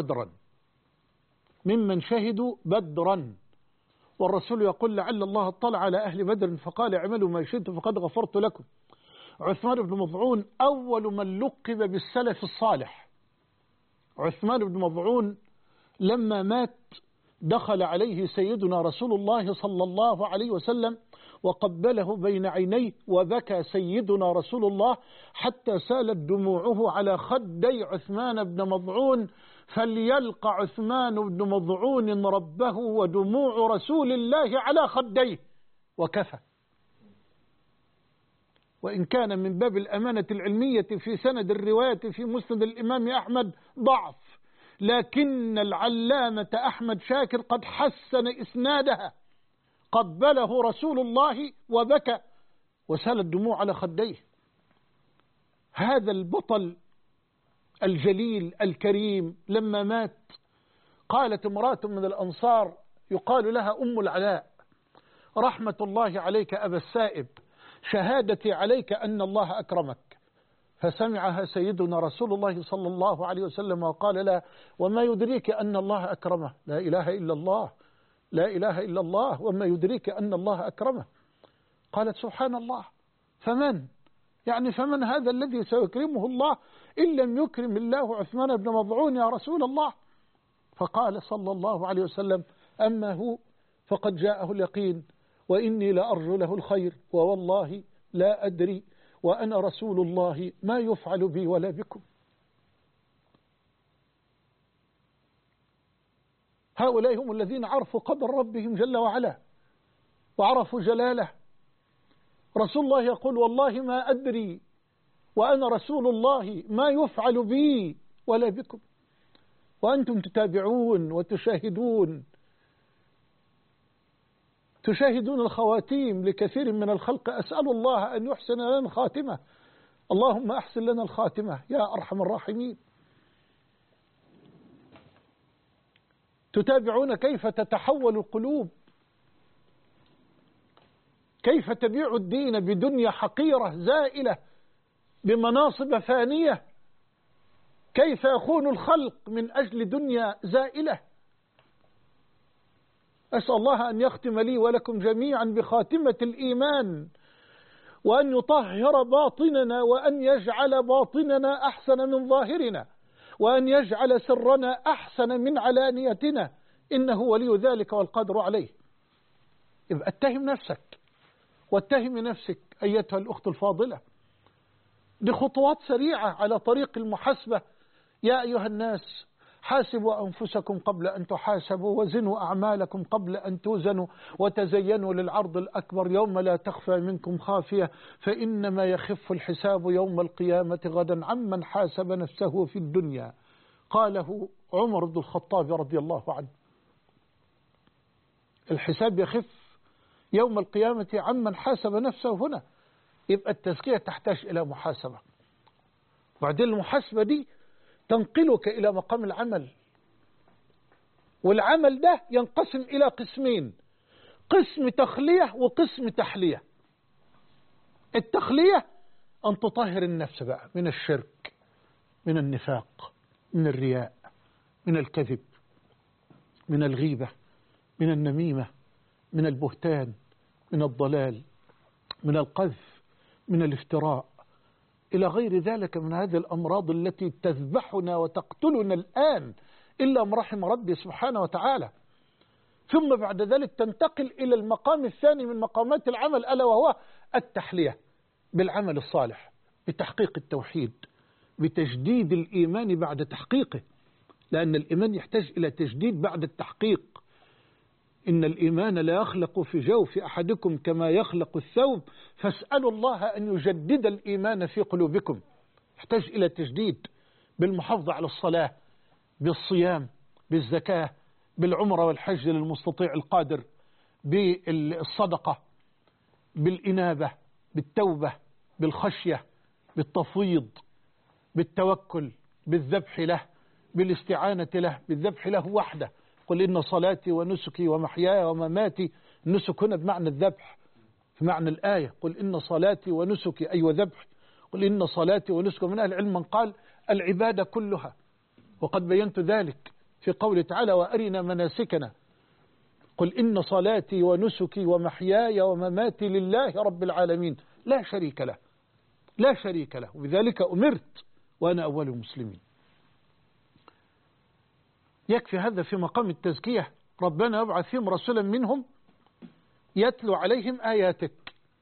شهدوا بدرا، والرسول يقول لعل الله اطلع على أهل بدر فقال اعملوا ما شئتم فقد غفرت لكم. عثمان بن مظعون أول من لقب بالسلف الصالح. عثمان بن مظعون لما مات دخل عليه سيدنا رسول الله صلى الله عليه وسلم وقبله بين عينيه، وبكى سيدنا رسول الله حتى سالت دموعه على خدي عثمان بن مظعون، فليلقى عثمان بن مظعون ربه ودموع رسول الله على خديه وكفى. وإن كان من باب الأمانة العلمية في سند الرواية في مسند الإمام أحمد ضعف، لكن العلامة أحمد شاكر قد حسن إسنادها. قبله رسول الله وبكى وسال الدموع على خديه. هذا البطل الجليل الكريم لما مات قالت امرأة من الأنصار يقال لها أم العلاء: رحمة الله عليك أبا السائب، شهادتي عليك أن الله أكرمك. فسمعها سيدنا رسول الله صلى الله عليه وسلم وقال لها: وما يدريك أن الله أكرمه؟ لا إله إلا الله، لا إله إلا الله، وما يدريك أن الله أكرمه؟ قالت: سبحان الله، فمن هذا الذي سيكرمه الله إن لم يكرم الله عثمان بن مظعون يا رسول الله؟ فقال صلى الله عليه وسلم: أما هو فقد جاءه اليقين، وإني لأرجو له الخير، ووالله لا أدري وأنا رسول الله ما يفعل بي ولا بكم. هؤلاء هم الذين عرفوا قدر ربهم جل وعلا وعرفوا جلاله. رسول الله يقول: والله ما أدري وأنا رسول الله ما يفعل بي ولا بكم، وأنتم تتابعون وتشاهدون الخواتيم لكثير من الخلق. أسأل الله أن يحسن لنا الخاتمة، اللهم أحسن لنا الخاتمة يا أرحم الراحمين. تتابعون كيف تتحول القلوب، كيف تبيع الدين بدنيا حقيرة زائلة بمناصب فانية، كيف يخون الخلق من أجل دنيا زائلة. أسأل الله أن يختم لي ولكم جميعا بخاتمة الإيمان، وأن يطهر باطننا، وأن يجعل باطننا أحسن من ظاهرنا، وأن يجعل سرنا أحسن من علانيتنا، إنه ولي ذلك والقادر عليه. يبقى اتهم نفسك واتهم نفسك أيتها الأخت الفاضلة بخطوات سريعة على طريق المحاسبة. يا أيها الناس حاسبوا أنفسكم قبل أن تحاسبوا، وزنوا أعمالكم قبل أن توزنوا، وتزينوا للعرض الأكبر يوم لا تخفى منكم خافية، فإنما يخف الحساب يوم القيامة غدا عمن حاسب نفسه في الدنيا. قاله عمر بن الخطاب رضي الله عنه. الحساب يخف يوم القيامة عمن حاسب نفسه هنا. يبقى التزكية تحتاج إلى محاسبة، وبعدين المحاسبة دي تنقلك إلى مقام العمل، والعمل ده ينقسم إلى قسمين: قسم تخلية وقسم تحلية. التخلية أن تطهر النفس بقى من الشرك، من النفاق، من الرياء، من الكذب، من الغيبة، من النميمة، من البهتان، من الضلال، من القذف، من الافتراء، إلى غير ذلك من هذه الأمراض التي تذبحنا وتقتلنا الآن إلا ما رحم ربي سبحانه وتعالى. ثم بعد ذلك تنتقل إلى المقام الثاني من مقامات العمل، ألا وهو التحلية بالعمل الصالح، بتحقيق التوحيد، بتجديد الإيمان بعد تحقيقه، لأن الإيمان يحتاج إلى تجديد بعد التحقيق. إن الإيمان لا يخلق في جوف أحدكم كما يخلق الثوب، فاسألوا الله أن يجدد الإيمان في قلوبكم. يحتاج إلى تجديد بالمحافظة على الصلاة، بالصيام، بالزكاة، بالعمرة والحج للمستطيع القادر، بالصدقة، بالإنابة، بالتوبة، بالخشية، بالتفويض، بالتوكل، بالذبح له، بالاستعانة له، بالذبح له وحده. قل إن صلاتي ونسكي ومحياي ومماتي، النسك هنا بمعنى الذبح في معنى الآية، قل إن صلاتي ونسكي أي وذبح، قل إن صلاتي ونسكي. من أهل العلم من قال العبادة كلها، وقد بينت ذلك في قوله تعالى وأرنا مناسكنا، قل إن صلاتي ونسكي ومحياي ومماتي لله رب العالمين لا شريك له، لا شريك له، وبذلك أمرت وأنا أول المسلمين. يكفي هذا في مقام التزكية. ربنا يبعث فيهم رسولا منهم يتلو عليهم آياتك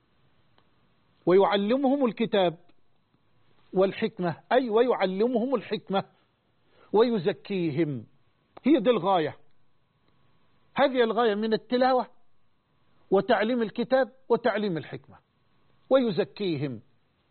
ويعلمهم الكتاب والحكمة، أي ويعلمهم الحكمة ويزكيهم. هي دي الغاية، هذه الغاية من التلاوة وتعليم الكتاب وتعليم الحكمة ويزكيهم.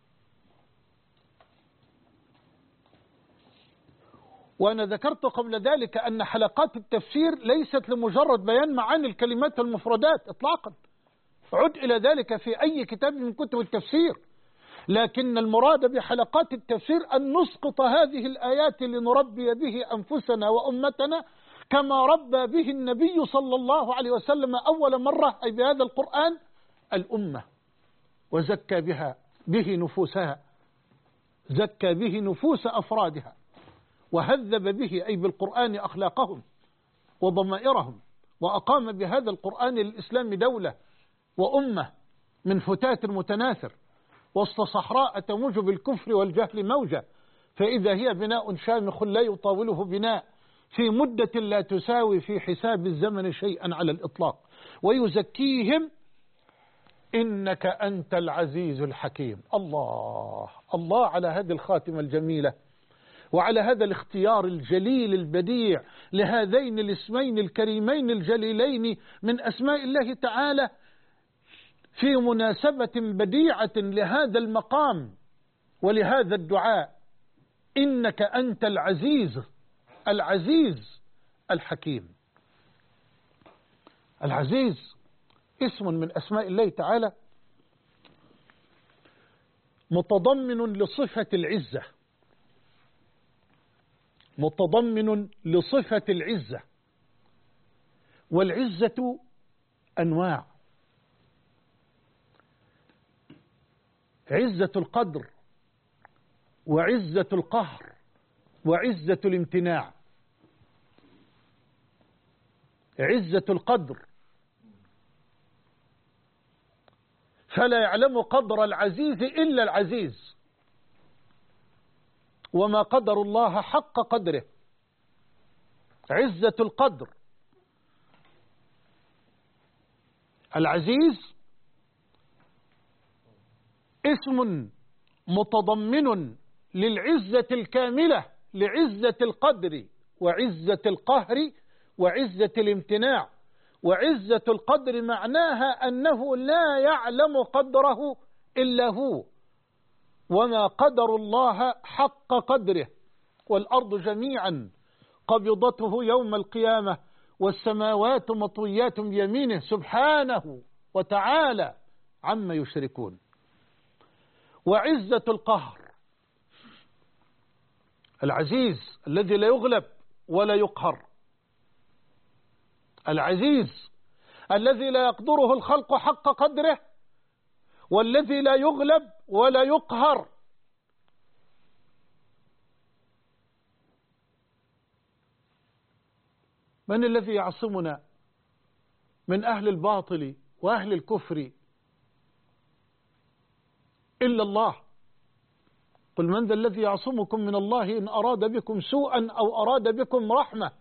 وأنا ذكرت قبل ذلك أن حلقات التفسير ليست لمجرد بيان معاني الكلمات والمفردات إطلاقا، عد إلى ذلك في أي كتاب من كتب التفسير، لكن المراد بحلقات التفسير أن نسقط هذه الآيات لنربي به أنفسنا وأمتنا كما ربى به النبي صلى الله عليه وسلم أول مرة، أي بهذا القرآن، الأمة، وزكى به نفوسها، زكى به نفوس أفرادها، وهذب به أي بالقرآن أخلاقهم وضمائرهم، وأقام بهذا القرآن للإسلام دولة وأمة من فتات متناثر وسط صحراء تموج بالكفر والجهل موجة، فإذا هي بناء شامخ لا يطاوله بناء في مدة لا تساوي في حساب الزمن شيئا على الإطلاق. ويزكيهم إنك أنت العزيز الحكيم. الله الله على هذه الخاتمة الجميلة، وعلى هذا الاختيار الجليل البديع لهذين الاسمين الكريمين الجليلين من أسماء الله تعالى في مناسبة بديعة لهذا المقام ولهذا الدعاء. إنك أنت العزيز، العزيز الحكيم. العزيز اسم من أسماء الله تعالى متضمن لصفة العزة، متضمن لصفة العزة. والعزة أنواع: عزة القدر، وعزة القهر، وعزة الامتناع. عزة القدر فلا يعلم قدر العزيز إلا العزيز، وما قدر الله حق قدره. عزة القدر، العزيز اسم متضمن للعزة الكاملة، لعزة القدر وعزة القهر وعزة الامتناع. وعزة القدر معناها أنه لا يعلم قدره إلا هو، وما قدر الله حق قدره. والأرض جميعا قبضته يوم القيامة والسماوات مطويات بيمينه سبحانه وتعالى عما يشركون. وعزة القهر، العزيز الذي لا يغلب ولا يقهر، العزيز الذي لا يقدره الخلق حق قدره، والذي لا يغلب ولا يقهر. من الذي يعصمنا من أهل الباطل وأهل الكفر إلا الله؟ قل من ذا الذي يعصمكم من الله إن أراد بكم سوءا أو أراد بكم رحمة.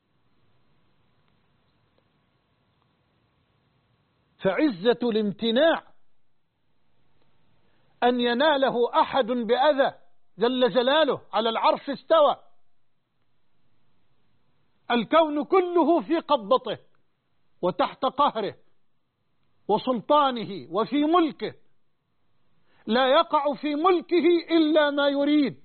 فعزة الامتناع أن يناله أحد بأذى جل جلاله على العرش استوى، الكون كله في قبضته وتحت قهره وسلطانه وفي ملكه، لا يقع في ملكه إلا ما يريد،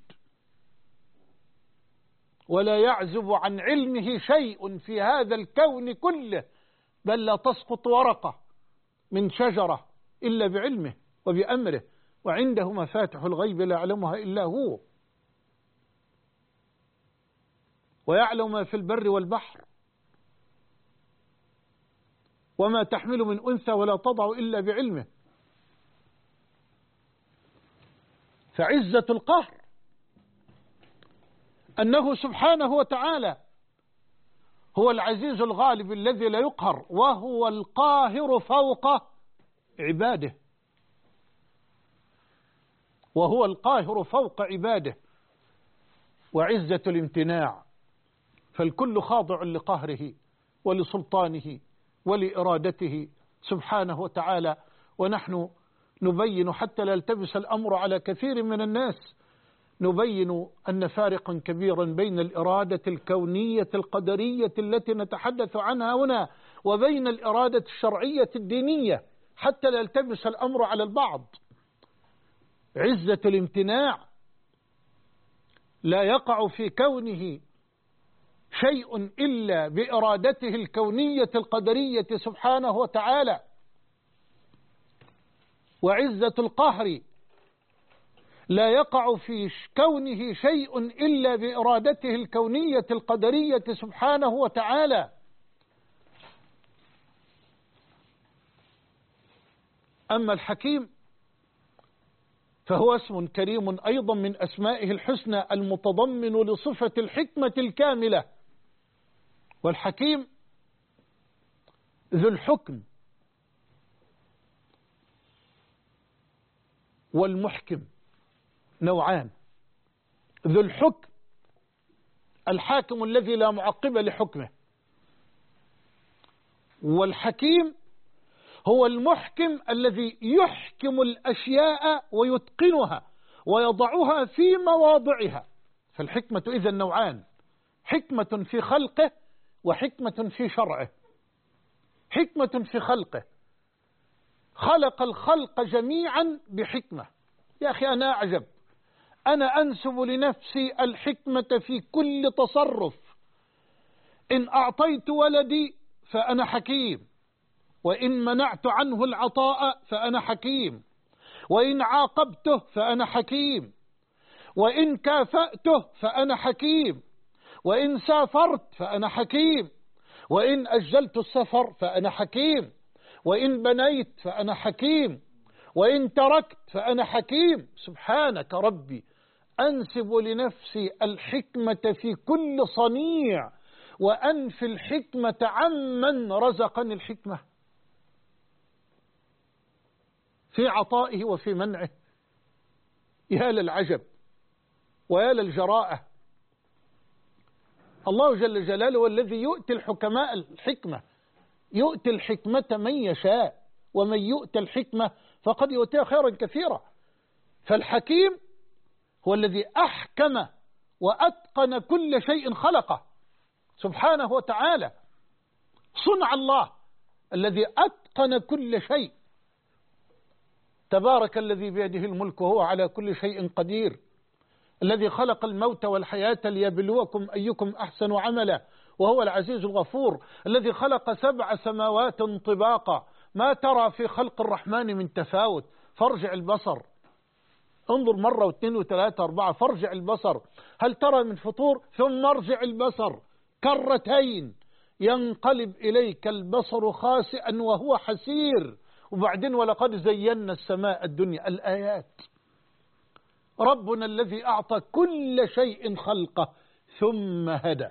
ولا يعزب عن علمه شيء في هذا الكون كله، بل لا تسقط ورقة من شجرة إلا بعلمه وبأمره، وعنده مفاتح الغيب لا يعلمها إلا هو، ويعلم ما في البر والبحر، وما تحمل من أنثى ولا تضع إلا بعلمه. فعزة القهر أنه سبحانه وتعالى هو العزيز الغالب الذي لا يقهر، وهو القاهر فوق عباده، وهو القاهر فوق عباده. وعزة الامتناع، فالكل خاضع لقهره ولسلطانه ولإرادته سبحانه وتعالى. ونحن نبين حتى لا يلتبس الأمر على كثير من الناس، نبين أن فارقا كبيرا بين الإرادة الكونية القدرية التي نتحدث عنها هنا وبين الإرادة الشرعية الدينية حتى لا يلتبس الأمر على البعض. عزة الامتناع لا يقع في كونه شيء إلا بإرادته الكونية القدرية سبحانه وتعالى. وعزة القهر لا يقع في كونه شيء إلا بإرادته الكونية القدرية سبحانه وتعالى. أما الحكيم فهو اسم كريم أيضا من أسمائه الحسنى المتضمن لصفة الحكمة الكاملة. والحكيم ذو الحكم والمحكم نوعان. ذو الحكم الحاكم الذي لا معقب لحكمه، والحكيم هو المحكم الذي يحكم الأشياء ويتقنها ويضعها في مواضعها. فالحكمة إذن نوعان، حكمة في خلقه وحكمة في شرعه. حكمة في خلقه، خلق الخلق جميعا بحكمة. يا أخي أنا أعجب، أنا أنسب لنفسي الحكمة في كل تصرف. إن أعطيت ولدي فأنا حكيم، وإن منعت عنه العطاء فأنا حكيم، وإن عاقبته فأنا حكيم، وإن كافأته فأنا حكيم، وإن سافرت فأنا حكيم، وإن أجلت السفر فأنا حكيم، وإن بنيت فأنا حكيم، وإن تركت فأنا حكيم. سبحانك ربي، أنسب لنفسي الحكمة في كل صنيع، وأنفي الحكمة عمن رزقني الحكمة في عطائه وفي منعه. يا للعجب ويا للجراءة. الله جل جلاله هو الذي يؤتي الحكماء الحكمة، يؤتي الحكمة من يشاء، ومن يؤتي الحكمة فقد يؤتي خيرا كثيرا. فالحكيم هو الذي أحكم وأتقن كل شيء خلقه سبحانه وتعالى. صنع الله الذي أتقن كل شيء. تبارك الذي بيده الملك وهو على كل شيء قدير، الذي خلق الموت والحياة ليبلوكم أيكم أحسن عملا، وهو العزيز الغفور، الذي خلق 7 سماوات طباقا، ما ترى في خلق الرحمن من تفاوت. فارجع البصر، انظر مرة واثنين وثلاثة واربعة، فارجع البصر هل ترى من فطور، ثم ارجع البصر كرتين ينقلب إليك البصر خاسئا وهو حسير. وبعدين ولقد زينا السماء الدنيا. الآيات. ربنا الذي أعطى كل شيء خلقه ثم هدى.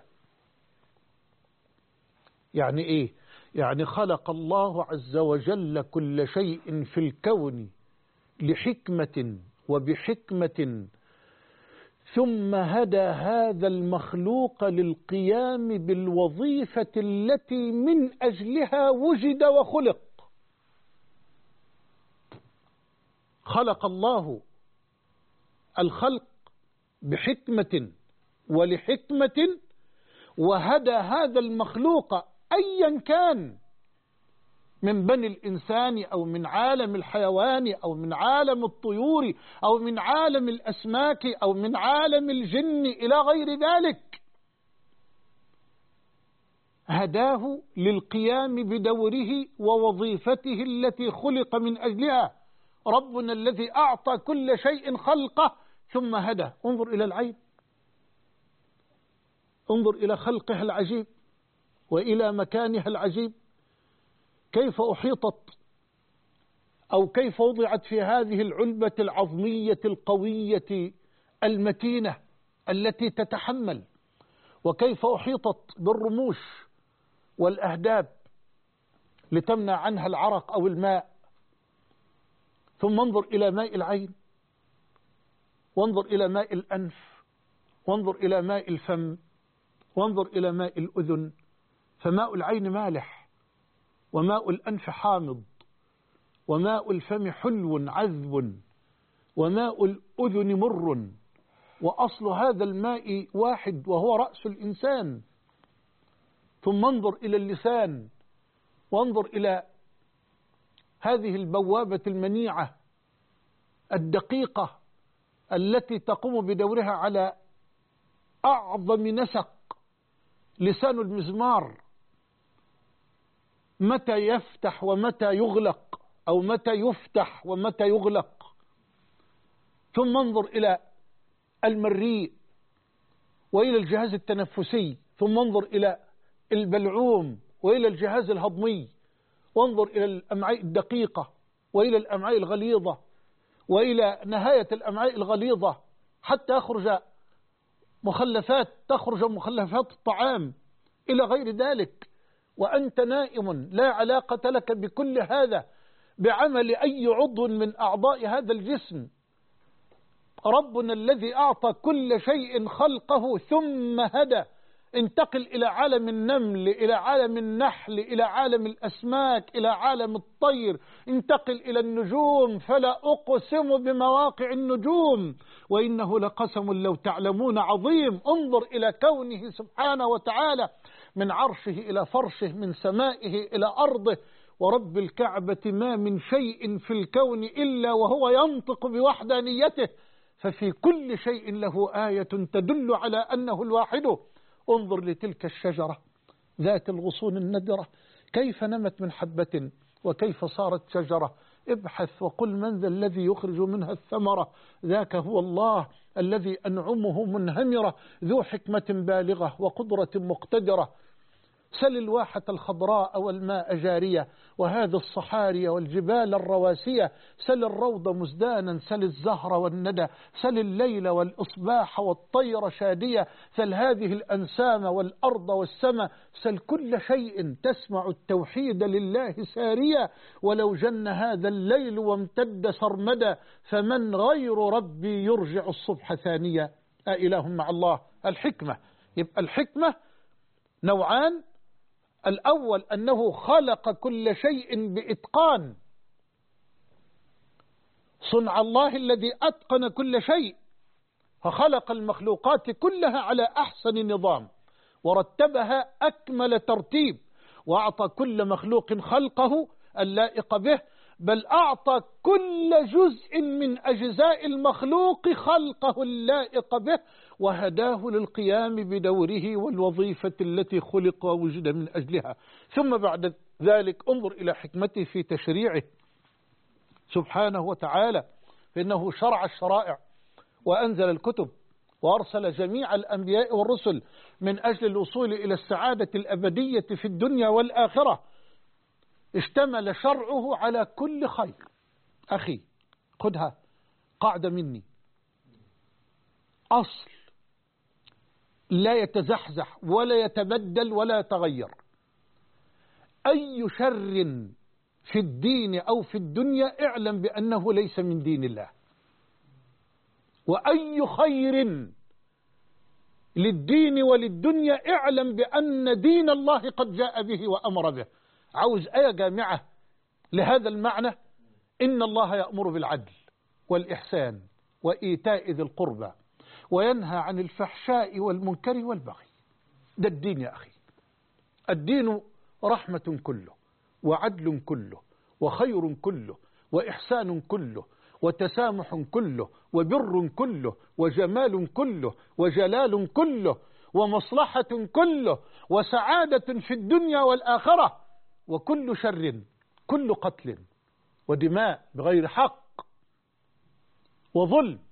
يعني إيه؟ يعني خلق الله عز وجل كل شيء في الكون لحكمة وبحكمة، ثم هدى هذا المخلوق للقيام بالوظيفة التي من أجلها وجد وخلق. خلق الله الخلق بحكمة ولحكمة، وهدى هذا المخلوق أيا كان من بني الإنسان أو من عالم الحيوان أو من عالم الطيور أو من عالم الأسماك أو من عالم الجن إلى غير ذلك، هداه للقيام بدوره ووظيفته التي خلق من أجلها. ربنا الذي أعطى كل شيء خلقه ثم هدى. انظر إلى العين، انظر إلى خلقها العجيب وإلى مكانها العجيب، كيف أحيطت أو كيف وضعت في هذه العلبة العظمية القوية المتينة التي تتحمل، وكيف أحيطت بالرموش والأهداب لتمنع عنها العرق أو الماء. ثم انظر إلى ماء العين، وانظر إلى ماء الأنف، وانظر إلى ماء الفم، وانظر إلى ماء الأذن. فماء العين مالح، وماء الأنف حامض، وماء الفم حلو عذب، وماء الأذن مر، وأصل هذا الماء واحد وهو رأس الإنسان. ثم انظر إلى اللسان، وانظر إلى هذه البوابة المنيعة الدقيقة التي تقوم بدورها على أعظم نسق، لسان المزمار، متى يفتح ومتى يغلق، أو متى يفتح ومتى يغلق. ثم انظر إلى المريء وإلى الجهاز التنفسي، ثم انظر إلى البلعوم وإلى الجهاز الهضمي، وانظر إلى الأمعاء الدقيقة وإلى الأمعاء الغليظة وإلى نهاية الأمعاء الغليظة حتى تخرج مخلفات الطعام إلى غير ذلك. وأنت نائم لا علاقة لك بكل هذا بعمل أي عضو من أعضاء هذا الجسم. ربنا الذي أعطى كل شيء خلقه ثم هدى. انتقل إلى عالم النمل، إلى عالم النحل، إلى عالم الأسماك، إلى عالم الطير، انتقل إلى النجوم، فلا أقسم بمواقع النجوم وإنه لقسم لو تعلمون عظيم. انظر إلى كونه سبحانه وتعالى، من عرشه إلى فرشه، من سمائه إلى أرضه. ورب الكعبة ما من شيء في الكون إلا وهو ينطق بوحدانيته، ففي كل شيء له آية تدل على أنه الواحد. انظر لتلك الشجرة ذات الغصون الندرة، كيف نمت من حبة وكيف صارت شجرة. ابحث وقل من ذا الذي يخرج منها الثمرة، ذاك هو الله الذي أنعمه منهمرة، ذو حكمة بالغة وقدرة مقتدرة. سل الواحة الخضراء والماء جارية، وهذا الصحاري والجبال الرواسية. سل الروض مزدانا، سل الزهر والندى، سل الليل والإصباح والطير شادية. سل هذه الأنسام والأرض والسماء، سل كل شيء تسمع التوحيد لله ساريا. ولو جن هذا الليل وامتد سرمدا، فمن غير ربي يرجع الصبح ثانيا. أإله مع الله. الحكمة، يبقى الحكمة نوعان. الأول أنه خلق كل شيء بإتقان، صنع الله الذي أتقن كل شيء، فخلق المخلوقات كلها على أحسن نظام ورتبها أكمل ترتيب، وأعطى كل مخلوق خلقه اللائق به، بل أعطى كل جزء من أجزاء المخلوق خلقه اللائق به، وهداه للقيام بدوره والوظيفة التي خلق ووجد من أجلها. ثم بعد ذلك انظر إلى حكمته في تشريعه سبحانه وتعالى، فإنه شرع الشرائع وأنزل الكتب وأرسل جميع الأنبياء والرسل من أجل الوصول إلى السعادة الأبدية في الدنيا والآخرة. اشتمل شرعه على كل خير. أخي خذها قاعدة مني، أصل لا يتزحزح ولا يتبدل ولا يتغير. أي شر في الدين أو في الدنيا اعلم بأنه ليس من دين الله، وأي خير للدين وللدنيا اعلم بأن دين الله قد جاء به وأمر به. عاوز آية جامعة لهذا المعنى؟ إن الله يأمر بالعدل والإحسان وإيتاء ذي القربى وينهى عن الفحشاء والمنكر والبغي. ده الدين يا أخي. الدين رحمة كله، وعدل كله، وخير كله، وإحسان كله، وتسامح كله، وبر كله، وجمال كله، وجلال كله، ومصلحة كله، وسعادة في الدنيا والآخرة، وكل شر، كل قتل ودماء بغير حق وظلم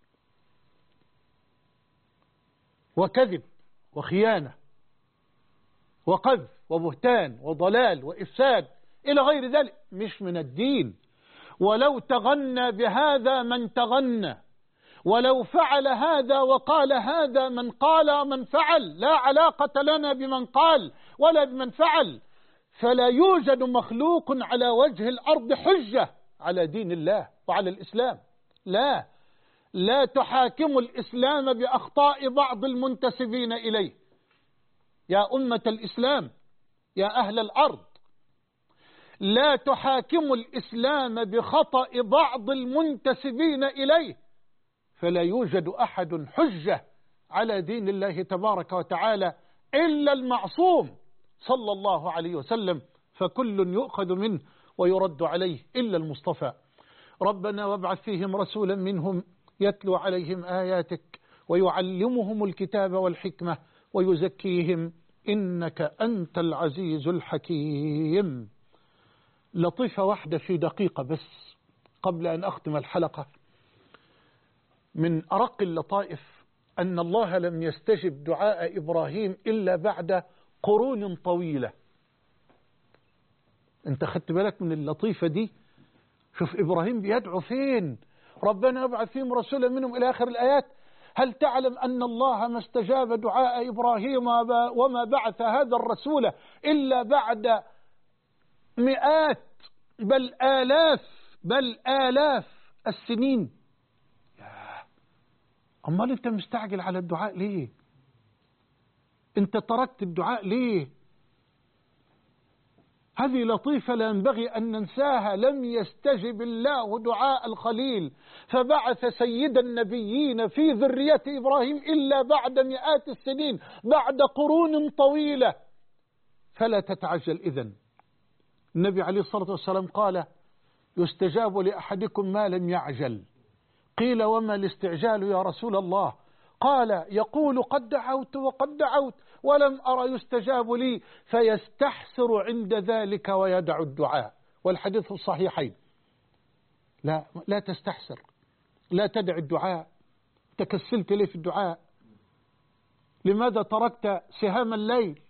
وكذب وخيانة وقذف وبهتان وضلال وإفساد إلى غير ذلك مش من الدين. ولو تغنى بهذا من تغنى، ولو فعل هذا وقال هذا من قال ومن فعل، لا علاقة لنا بمن قال ولا بمن فعل. فلا يوجد مخلوق على وجه الأرض حجة على دين الله وعلى الإسلام. لا تحاكم الإسلام بأخطاء بعض المنتسبين إليه. يا أمة الإسلام، يا أهل الأرض، لا تحاكم الإسلام بخطأ بعض المنتسبين إليه، فلا يوجد أحد حجة على دين الله تبارك وتعالى إلا المعصوم صلى الله عليه وسلم، فكل يؤخذ منه ويرد عليه إلا المصطفى. ربنا وابعث فيهم رسولا منهم يتلو عليهم آياتك ويعلمهم الكتاب والحكمة ويزكيهم إنك أنت العزيز الحكيم. لطيفة واحدة في دقيقة بس قبل أن أختم الحلقة. من أرق اللطائف أن الله لم يستجب دعاء إبراهيم إلا بعد قرون طويلة. أنت خدت بالك من اللطيفة دي؟ شوف إبراهيم بيدعو فين؟ ربنا يبعث فيهم رسولا منهم إلى آخر الآيات. هل تعلم أن الله ما استجاب دعاء إبراهيم وما بعث هذا الرسول إلا بعد مئات بل آلاف السنين؟ أمال أنت مستعجل على الدعاء ليه؟ أنت تركت الدعاء ليه؟ هذه لطيفة لا ينبغي أن ننساها. لم يستجب الله دعاء الخليل فبعث سيد النبيين في ذرية إبراهيم إلا بعد مئات السنين، بعد قرون طويلة. فلا تتعجل إذن. النبي عليه الصلاة والسلام قال: يستجاب لأحدكم ما لم يعجل. قيل: وما الاستعجال يا رسول الله؟ قال: يقول قد دعوت وقد دعوت ولم أرى يستجاب لي، فيستحسر عند ذلك ويدع الدعاء. والحديث في الصحيحين. لا تستحسر، لا تدع الدعاء. تكسلت ليه في الدعاء؟ لماذا تركت سهام الليل؟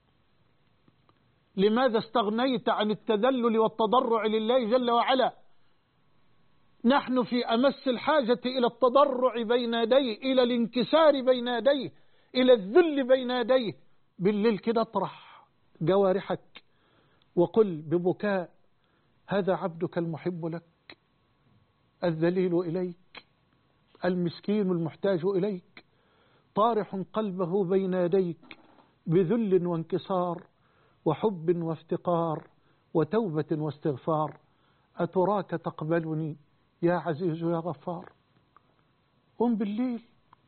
لماذا استغنيت عن التذلل والتضرع لله جل وعلا؟ نحن في أمس الحاجة إلى التضرع بين يديه، إلى الانكسار بين يديه، إلى الذل بين يديه. بالليل كده اطرح جوارحك وقل ببكاء: هذا عبدك المحب لك، الذليل إليك، المسكين المحتاج إليك، طارح قلبه بين يديك بذل وانكسار وحب وافتقار وتوبة واستغفار. أتراك تقبلني يا عزيز يا غفار؟ قم بالليل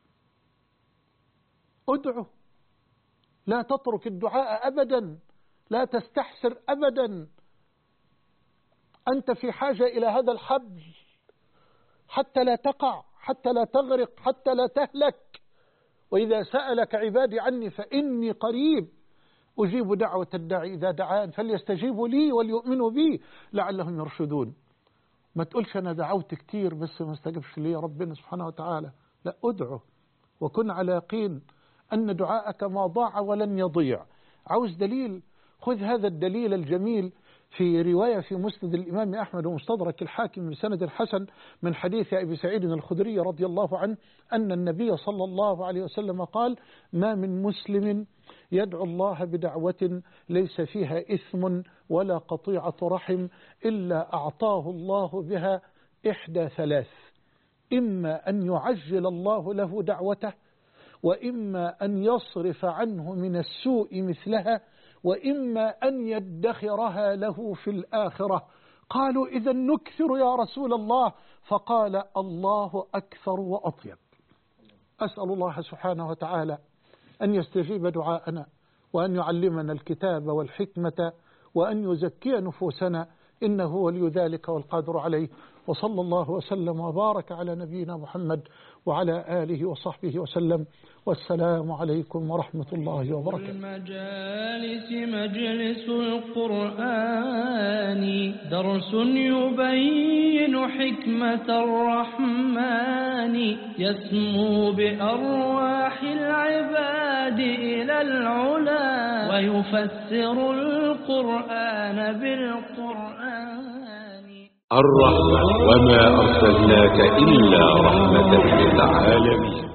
ادعو، لا تترك الدعاء أبدا، لا تستحسر أبدا. أنت في حاجة إلى هذا الحبل حتى لا تقع، حتى لا تغرق، حتى لا تهلك. وإذا سألك عبادي عني فإني قريب أجيب دعوة الداعي إذا دعان فليستجيبوا لي وليؤمنوا بي لعلهم يرشدون. ما تقولش أنا دعوت كتير بس ما استجبش لي ربنا سبحانه وتعالى. لا، ادعو وكن على يقين أن دعاءك ما ضاع ولن يضيع. عاوز دليل؟ خذ هذا الدليل الجميل في رواية في مسند الإمام أحمد ومستدرك الحاكم بسند الحسن من حديث أبي سعيد الخدري رضي الله عنه أن النبي صلى الله عليه وسلم قال: ما من مسلم يدعو الله بدعوة ليس فيها إثم ولا قطيعة رحم إلا أعطاه الله بها إحدى ثلاث: إما أن يعجل الله له دعوته، وإما أن يصرف عنه من السوء مثلها، وإما أن يدخرها له في الآخرة. قالوا: إذا نكثر يا رسول الله؟ فقال: الله أكثر وأطيب. أسأل الله سبحانه وتعالى أن يستجيب دعاءنا، وأن يعلمنا الكتاب والحكمة، وأن يزكي نفوسنا، إنه ولي ذلك والقادر عليه. وصلى الله وسلم وبارك على نبينا محمد وعلى آله وصحبه وسلم، والسلام عليكم ورحمة الله وبركاته. المجالس مجلس القرآن، درس يبين حكمة الرحمن، يسمو بأرواح العباد إلى العلا، ويفسر القرآن بالقرآن. الرحمة، وما أرسلناك إلا رحمة للعالمين.